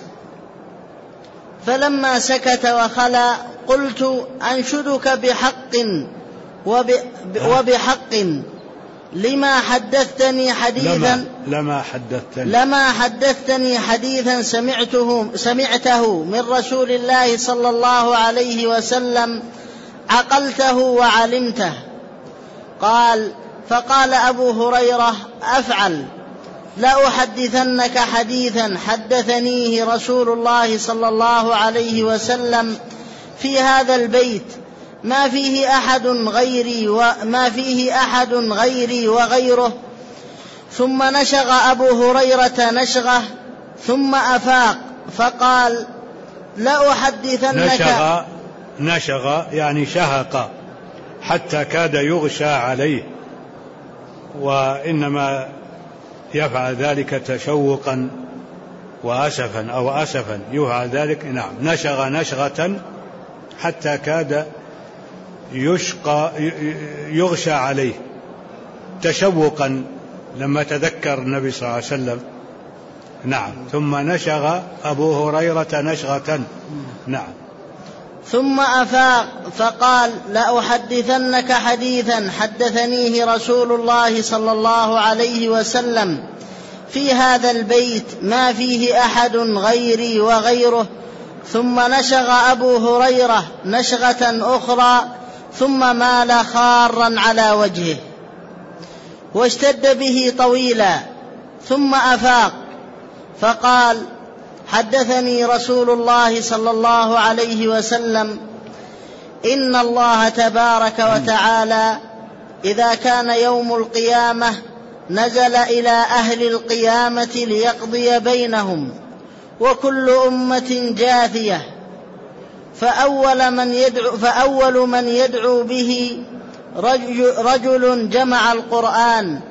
S2: فلما سكت وخلا قلت أنشدك بحق وبحق لما حدثتني حديثا سمعته من رسول الله صلى الله عليه وسلم عقلته وعلمته. فقال أبو هريرة أفعل لأحدثنك حديثا حدثنيه رسول الله صلى الله عليه وسلم في هذا البيت ما فيه أحد غيري وغيره. ثم نشغ أبو هريرة نشغه ثم أفاق فقال لأحدثنك.
S1: نشغ يعني شهق حتى كاد يغشى عليه، وإنما يفعل ذلك تشوقا وأسفا أو أسفا يفعل ذلك. نعم. نشغ نشغة حتى كاد يغشى عليه تشوقا لما تذكر النبي صلى الله عليه وسلم. نعم. ثم نشغ أبو هريرة نشغة. نعم.
S2: ثم أفاق فقال لأحدثنك حديثا حدثنيه رسول الله صلى الله عليه وسلم في هذا البيت ما فيه أحد غيري وغيره. ثم نشغ أبو هريرة نشغة أخرى ثم مال خارا على وجهه واشتد به طويلا ثم أفاق فقال حدثني رسول الله صلى الله عليه وسلم إن الله تبارك وتعالى إذا كان يوم القيامة نزل إلى أهل القيامة ليقضي بينهم وكل أمة جاثية فأول من يدعو به رجل جمع القرآن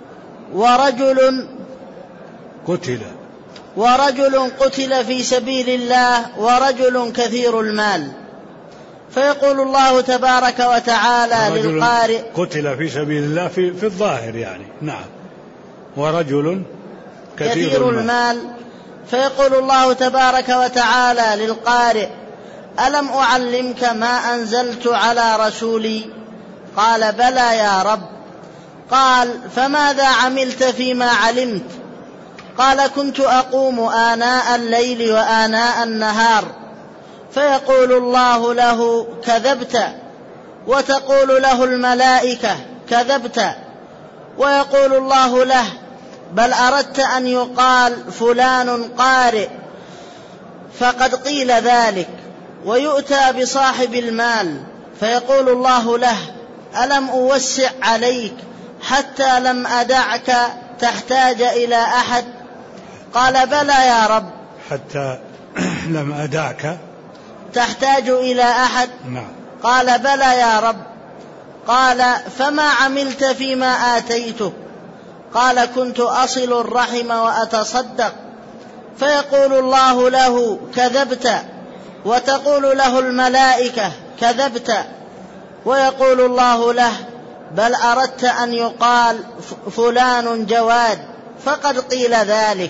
S2: ورجل قتل في سبيل الله ورجل كثير المال. فيقول الله تبارك وتعالى للقارئ
S1: قتل في سبيل الله في الظاهر يعني. نعم. ورجل
S2: كثير المال. فيقول الله تبارك وتعالى للقارئ: ألم أعلمك ما أنزلت على رسولي؟ قال: بلى يا رب. قال: فماذا عملت فيما علمت؟ قال: كنت أقوم آناء الليل وآناء النهار. فيقول الله له: كذبت. وتقول له الملائكة: كذبت. ويقول الله له: بل أردت أن يقال فلان قارئ، فقد قيل ذلك. ويؤتى بصاحب المال فيقول الله له: ألم أوسع عليك حتى لم أدعك تحتاج إلى أحد؟ قال: بلى يا رب.
S1: حتى لم أدعك
S2: تحتاج إلى أحد؟
S1: نعم.
S2: قال: بلى يا رب. قال: فما عملت فيما آتيتك؟ قال: كنت أصل الرحم وأتصدق. فيقول الله له: كذبت. وتقول له الملائكة: كذبت. ويقول الله له: بل أردت أن يقال فلان جواد، فقد قيل ذلك.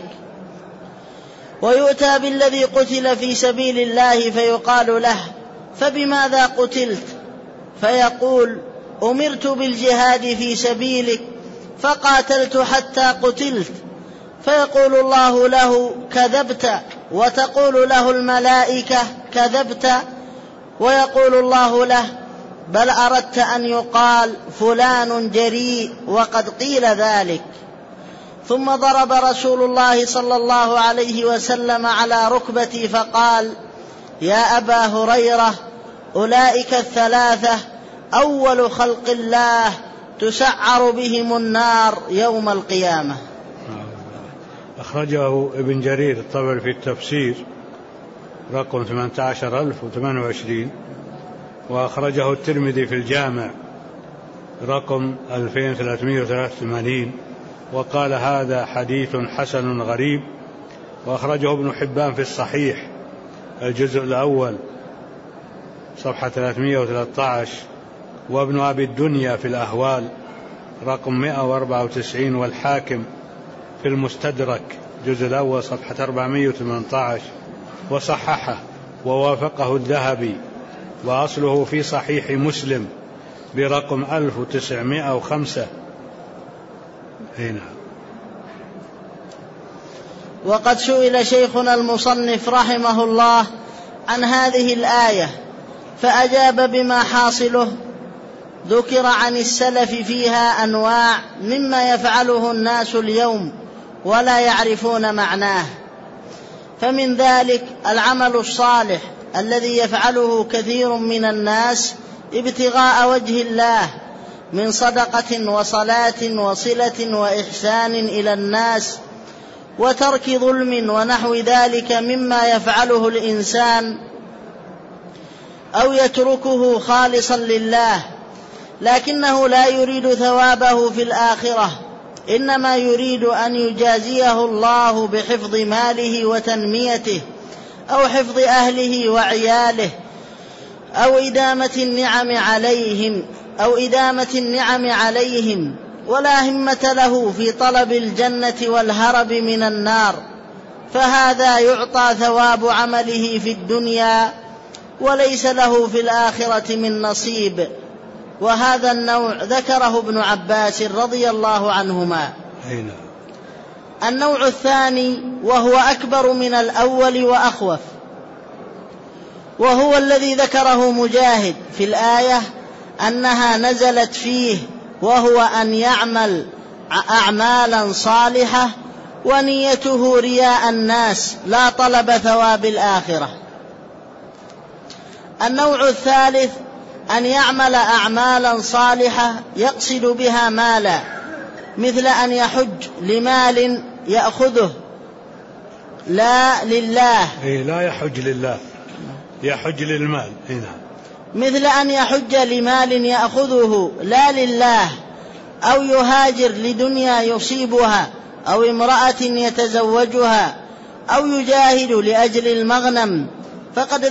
S2: ويؤتى بالذي قتل في سبيل الله فيقال له: فبماذا قتلت؟ فيقول: أمرت بالجهاد في سبيلك فقاتلت حتى قتلت. فيقول الله له: كذبت. وتقول له الملائكة: كذبت. ويقول الله له: بل أردت أن يقال فلان جريء، وقد قيل ذلك. ثم ضرب رسول الله صلى الله عليه وسلم على ركبتي فقال: يا أبا هريرة، أولئك الثلاثة أول خلق الله تسعر بهم النار يوم القيامة.
S1: أخرجه ابن جرير الطبري في التفسير رقم 18028، وأخرجه الترمذي في الجامع رقم 2383، وقال: هذا حديث حسن غريب. وأخرجه ابن حبان في الصحيح الجزء الأول صفحة 313، وابن أبي الدنيا في الأهوال رقم 194، والحاكم في المستدرك الجزء الأول صفحة 418، وصححه ووافقه الذهبي، وأصله في صحيح مسلم برقم 1905. هنا.
S2: وقد سئل شيخنا المصنف رحمه الله عن هذه الآية فأجاب بما حاصله: ذكر عن السلف فيها أنواع مما يفعله الناس اليوم ولا يعرفون معناه. فمن ذلك العمل الصالح الذي يفعله كثير من الناس ابتغاء وجه الله من صدقة وصلاة وصلة وإحسان إلى الناس وترك ظلم ونحو ذلك مما يفعله الإنسان أو يتركه خالصا لله، لكنه لا يريد ثوابه في الآخرة، إنما يريد أن يجازيه الله بحفظ ماله وتنميته أو حفظ أهله وعياله أو إدامة النعم عليهم، ولا همة له في طلب الجنة والهرب من النار، فهذا يعطى ثواب عمله في الدنيا وليس له في الآخرة من نصيب. وهذا النوع ذكره ابن عباس رضي الله عنهما. النوع الثاني وهو أكبر من الأول وأخوف، وهو الذي ذكره مجاهد في الآية أنها نزلت فيه، وهو أن يعمل أعمالا صالحة ونيته رياء الناس لا طلب ثواب الآخرة. النوع الثالث أن يعمل أعمالا صالحة يقصد بها مالا، مثل أن يحج لمال يأخذه لا لله،
S1: لا يحج لله، يحج للمال.
S2: مثل أن يحج لمال يأخذه لا لله، أو يهاجر لدنيا يصيبها، أو امرأة يتزوجها، أو يجاهد لأجل المغنم. فقد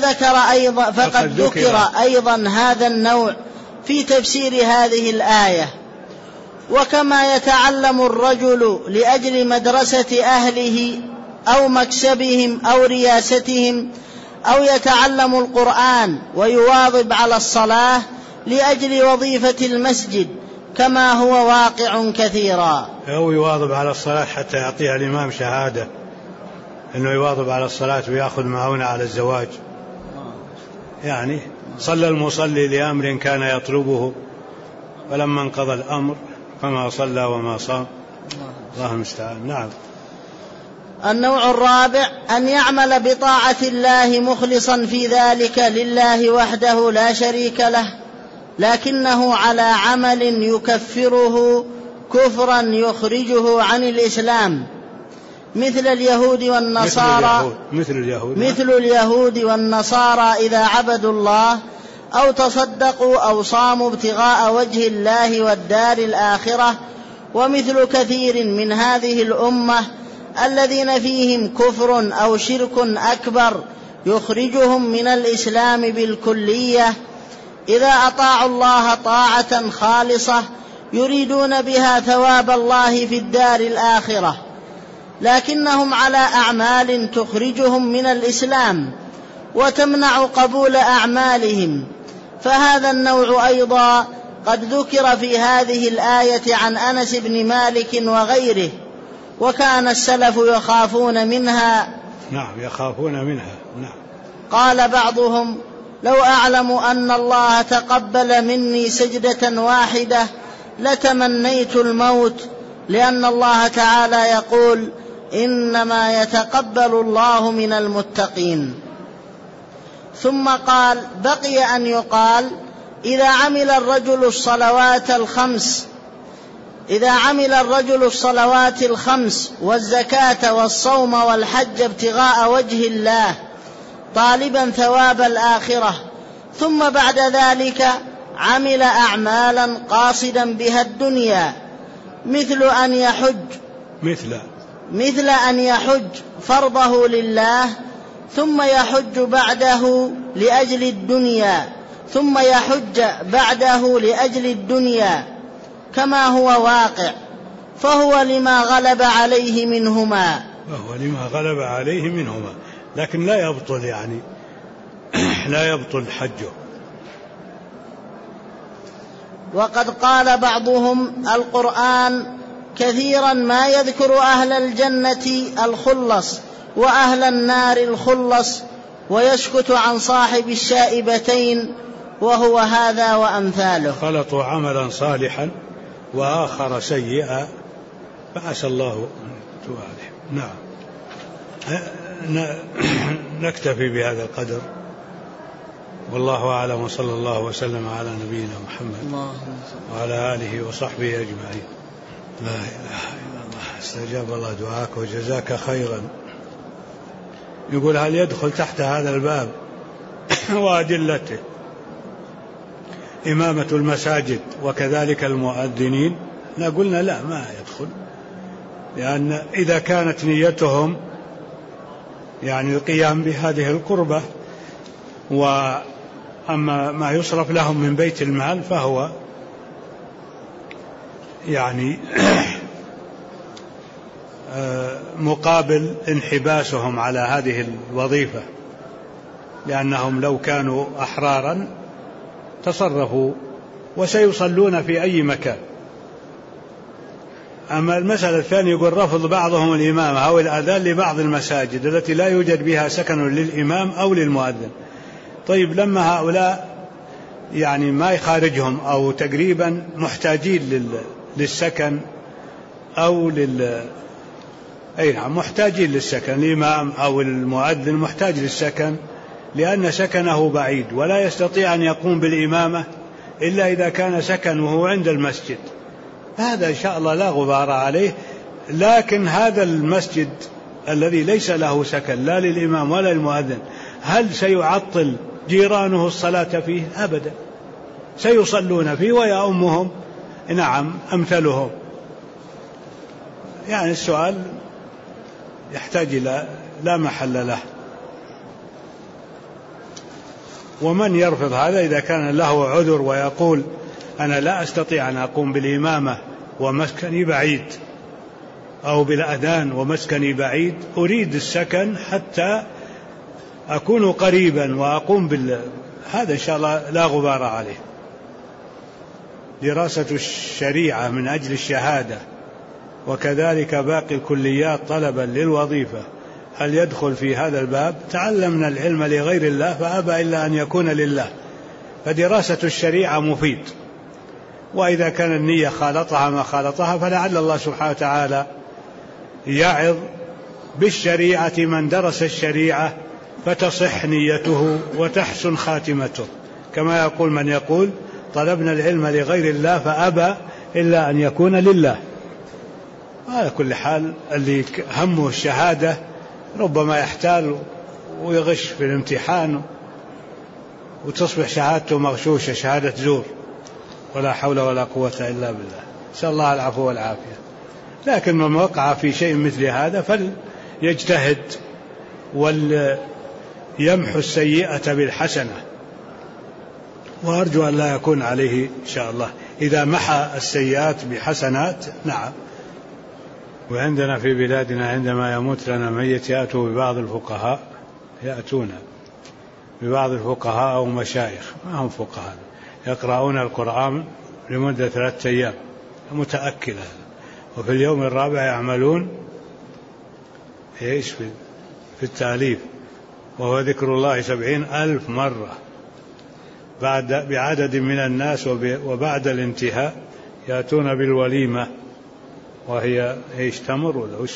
S2: ذكر أيضا هذا النوع في تفسير هذه الآية. وكما يتعلم الرجل لأجل مدرسة أهله أو مكسبهم أو رياستهم، أو يتعلم القرآن ويواظب على الصلاة لأجل وظيفة المسجد، كما هو واقع كثيرا.
S1: أو يواظب على الصلاة حتى يعطيها الإمام شهادة أنه يواظب على الصلاة ويأخذ معونة على الزواج. يعني صلى المصلي لأمر كان يطلبه، ولما انقضى الأمر فما صلى وما صام. الله المستعان. نعم.
S2: النوع الرابع أن يعمل بطاعة الله مخلصا في ذلك لله وحده لا شريك له، لكنه على عمل يكفره كفرا يخرجه عن الإسلام، مثل اليهود والنصارى إذا عبدوا الله أو تصدقوا أو صاموا ابتغاء وجه الله والدار الآخرة، ومثل كثير من هذه الأمة الذين فيهم كفر أو شرك أكبر يخرجهم من الإسلام بالكلية، إذا أطاعوا الله طاعة خالصة يريدون بها ثواب الله في الدار الآخرة، لكنهم على أعمال تخرجهم من الإسلام وتمنع قبول أعمالهم، فهذا النوع أيضا قد ذكر في هذه الآية عن أنس بن مالك وغيره، وكان السلف يخافون منها.
S1: نعم، يخافون منها. نعم.
S2: قال بعضهم: لو أعلم أن الله تقبل مني سجدة واحدة لتمنيت الموت، لأن الله تعالى يقول: إنما يتقبل الله من المتقين. ثم قال: بقي أن يقال: إذا عمل الرجل الصلوات الخمس والزكاة والصوم والحج ابتغاء وجه الله طالبا ثواب الآخرة، ثم بعد ذلك عمل أعمالا قاصدا بها الدنيا، مثل أن يحج فرضه لله، ثم يحج بعده لأجل الدنيا، كما هو واقع، فهو لما غلب عليه منهما،
S1: لكن لا يبطل، يعني لا يبطل حجه.
S2: وقد قال بعضهم: القرآن كثيرا ما يذكر أهل الجنة الخلص وأهل النار الخلص، ويسكت عن صاحب الشائبتين، وهو هذا وأمثاله.
S1: خلطوا عملا صالحا وآخر سيئا فعسى الله أن يتوب عليهم. نعم. نكتفي بهذا القدر، والله أعلم، وصلى الله وسلم على نبينا محمد وعلى آله وصحبه أجمعين. لا إله إلا الله. استجاب الله دعاك وجزاك خيرا. يقول: هل يدخل تحت هذا الباب وأدلته إمامة المساجد وكذلك المؤذنين؟ قلنا لا، ما يدخل، لأن إذا كانت نيتهم يعني القيام بهذه القربة، وأما ما يصرف لهم من بيت المال فهو يعني مقابل انحباسهم على هذه الوظيفة، لأنهم لو كانوا أحرارا تصرفوا وسيصلون في أي مكان. أما المسألة الثانية يقول: رفض بعضهم الإمامة أو الأذان لبعض المساجد التي لا يوجد بها سكن للإمام أو للمؤذن. طيب، لما هؤلاء يعني ما يخارجهم أو تقريبا محتاجين للسكن أو محتاجين للسكن، الإمام أو المؤذن محتاج للسكن لأن سكنه بعيد ولا يستطيع أن يقوم بالإمامة إلا إذا كان سكنه عند المسجد، هذا إن شاء الله لا غبار عليه. لكن هذا المسجد الذي ليس له سكن لا للإمام ولا للمؤذن، هل سيعطل جيرانه الصلاة فيه؟ أبدا، سيصلون فيه ويأمهم أمثلهم. يعني السؤال يحتاج إلى لا محل له. ومن يرفض هذا إذا كان له عذر ويقول: أنا لا أستطيع أن أقوم بالإمامة ومسكني بعيد، أو بالأذان ومسكني بعيد، أريد السكن حتى أكون قريبا وأقوم هذا إن شاء الله لا غبار عليه. دراسة الشريعة من أجل الشهادة، وكذلك باقي الكليات طلبا للوظيفة، هل يدخل في هذا الباب؟ تعلمنا العلم لغير الله فأبى إلا أن يكون لله، فدراسة الشريعة مفيد. وإذا كان النية خالطها ما خالطها، فلعل الله سبحانه وتعالى يعظ بالشريعة من درس الشريعة فتصح نيته وتحسن خاتمته، كما يقول من يقول طلبنا العلم لغير الله فأبى إلا أن يكون لله. على كل حال اللي همه الشهادة ربما يحتال ويغش في الامتحان وتصبح شهادته مغشوشة، شهادة زور، ولا حول ولا قوة إلا بالله، نسأل الله العفو والعافية. لكن من وقع في شيء مثل هذا فليجتهد وليمحو السيئة بالحسنة، وأرجو أن لا يكون عليه إن شاء الله إذا محى السيئات بحسنات. نعم. وعندنا في بلادنا عندما يموت لنا ميت يأتون ببعض الفقهاء أو مشايخ، ما هم فقهاء، يقرؤون القرآن لمدة 3 أيام متأكلة، وفي اليوم الرابع يعملون في التأليف، وهو ذكر الله 70,000 مرة بعدد من الناس، وبعد الانتهاء يأتون بالوليمة، وهي تمر ولا وش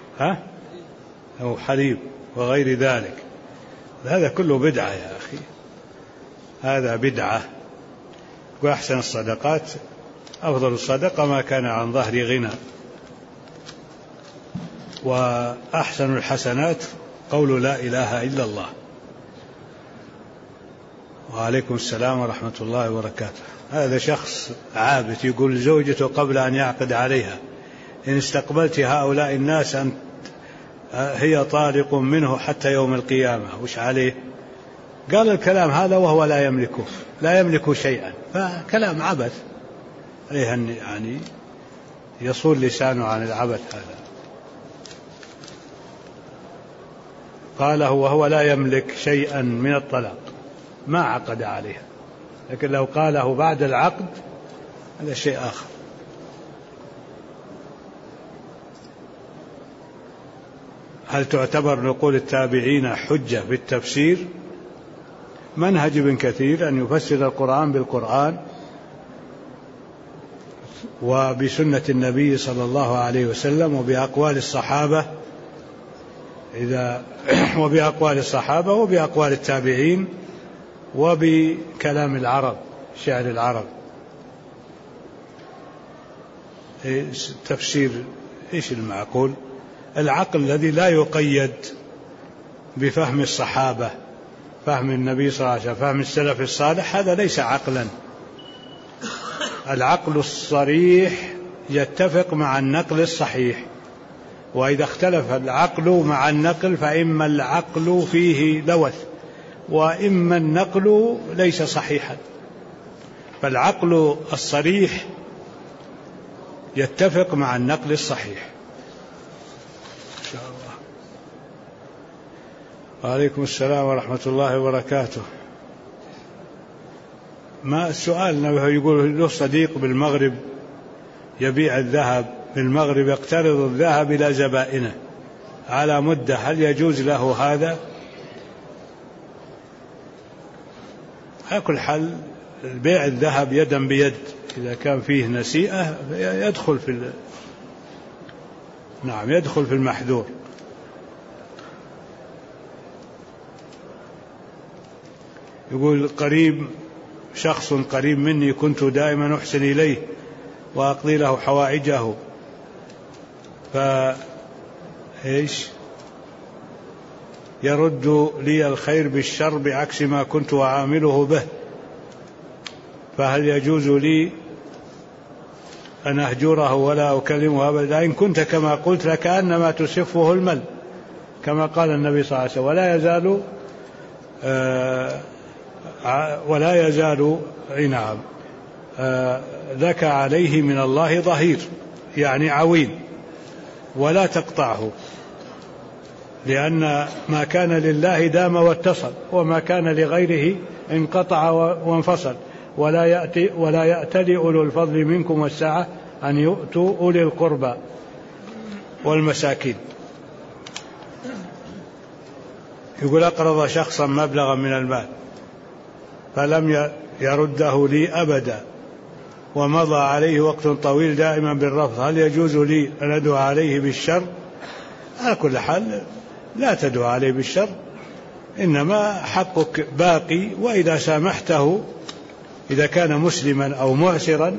S1: أو حليب وغير ذلك. هذا كله بدعة يا أخي، هذا بدعة. وأحسن الصدقات أفضل الصدقة ما كان عن ظهر غنى، وأحسن الحسنات قول لا إله إلا الله. وعليكم السلام ورحمة الله وبركاته. هذا شخص عابد يقول زوجته قبل أن يعقد عليها إن استقبلت هؤلاء الناس أنت هي طالق منه حتى يوم القيامة، وش عليه؟ قال الكلام هذا وهو لا يملك شيئا، فكلام عبث عليه أن يعني يصول لسانه عن العبث هذا. قاله وهو لا يملك شيئا من الطلاق، ما عقد عليها، لكن لو قاله بعد العقد هذا شيء آخر. هل تعتبر نقول التابعين حجة بالتفسير؟ منهج ابن كثير أن يفسر القرآن بالقرآن وبسنة النبي صلى الله عليه وسلم وبأقوال الصحابة وبأقوال التابعين وبكلام العرب، شعر العرب. تفسير إيش المعقول؟ العقل الذي لا يقيد بفهم الصحابة، فهم النبي صلى الله عليه وسلم، فهم السلف الصالح، هذا ليس عقلا. العقل الصريح يتفق مع النقل الصحيح، وإذا اختلف العقل مع النقل فإما العقل فيه لوث وإما النقل ليس صحيحا. فالعقل الصريح يتفق مع النقل الصحيح إن شاء الله. وعليكم السلام ورحمة الله وبركاته. ما السؤال أنه يقول له صديق بالمغرب يبيع الذهب بالمغرب، يقترض الذهب إلى زبائنه على مدة، هل يجوز له هذا؟ على كل حال بيع الذهب يدا بيد إذا كان فيه نسيئة يدخل يدخل في المحذور. يقول شخص قريب مني كنت دائما أحسن إليه وأقضي له حوائجه، يرد لي الخير بالشر بعكس ما كنت أعامله به، فهل يجوز لي أن أهجره ولا أكلمه أبدا؟ إن كنت كما قلت لكأنما تسفه المل، كما قال النبي صلى الله عليه وسلم ولا يزال لك عليه من الله ظهير، يعني عوين، ولا تقطعه، لأن ما كان لله دام واتصل، وما كان لغيره انقطع وانفصل. ولا يأتل أولو الفضل منكم والسعة أن يؤتوا أولي القربى والمساكين. يقول أقرض شخصا مبلغا من المال فلم يرده لي أبدا، ومضى عليه وقت طويل دائما بالرفض، هل يجوز لي أن أدعو عليه بالشر؟ على كل حال لا تدعو عليه بالشر، إنما حقك باقي، وإذا سامحته إذا كان مسلما أو معسرا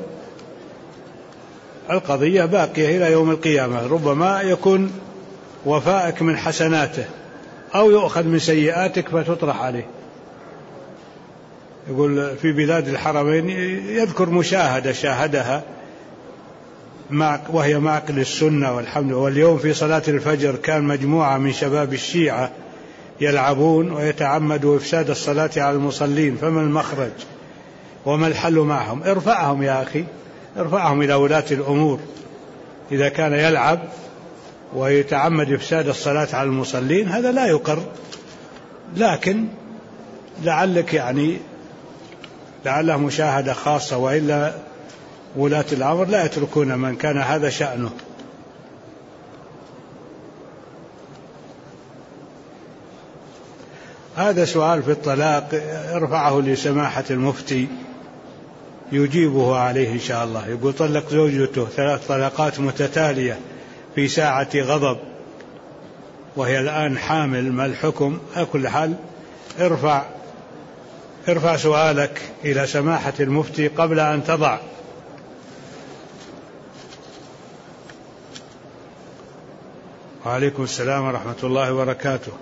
S1: القضية باقية إلى يوم القيامة، ربما يكون وفاءك من حسناته أو يؤخذ من سيئاتك فتطرح عليه. يقول في بلاد الحرمين يذكر مشاهدة شاهدها وهي معقل السنة والحمد، واليوم في صلاة الفجر كان مجموعة من شباب الشيعة يلعبون ويتعمدوا إفساد الصلاة على المصلين، فما المخرج وما الحل معهم؟ ارفعهم يا أخي، ارفعهم إلى ولاة الأمور. إذا كان يلعب ويتعمد إفساد الصلاة على المصلين هذا لا يقر، لكن لعله مشاهدة خاصة، وإلا ولاة الأمر لا يتركون من كان هذا شأنه. هذا سؤال في الطلاق ارفعه لسماحة المفتي يجيبه عليه إن شاء الله. يقول طلق زوجته 3 طلقات متتالية في ساعة غضب وهي الآن حامل، ما الحكم؟ على كل حال ارفع سؤالك إلى سماحة المفتي قبل أن تضع. وعليكم السلام ورحمة الله وبركاته.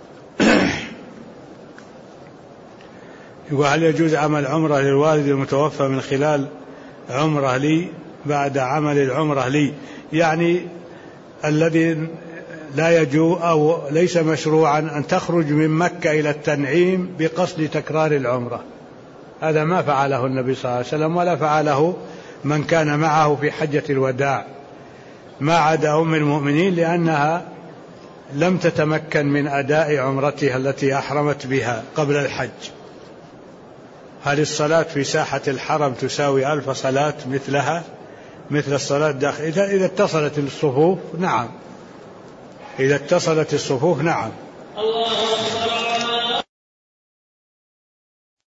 S1: يقول هل يجوز عمل عمرة للوالد المتوفى من خلال عمرة لي بعد عمل العمرة لي؟ يعني الذي لا يجوز أو ليس مشروعا أن تخرج من مكة إلى التنعيم بقصد تكرار العمرة، هذا ما فعله النبي صلى الله عليه وسلم ولا فعله من كان معه في حجة الوداع، ما عدا أم المؤمنين لأنها لم تتمكن من أداء عمرتها التي أحرمت بها قبل الحج. هل الصلاة في ساحة الحرم تساوي 1000 صلاة مثلها مثل الصلاة داخل؟ إذا اتصلت الصفوف نعم، إذا اتصلت الصفوف نعم.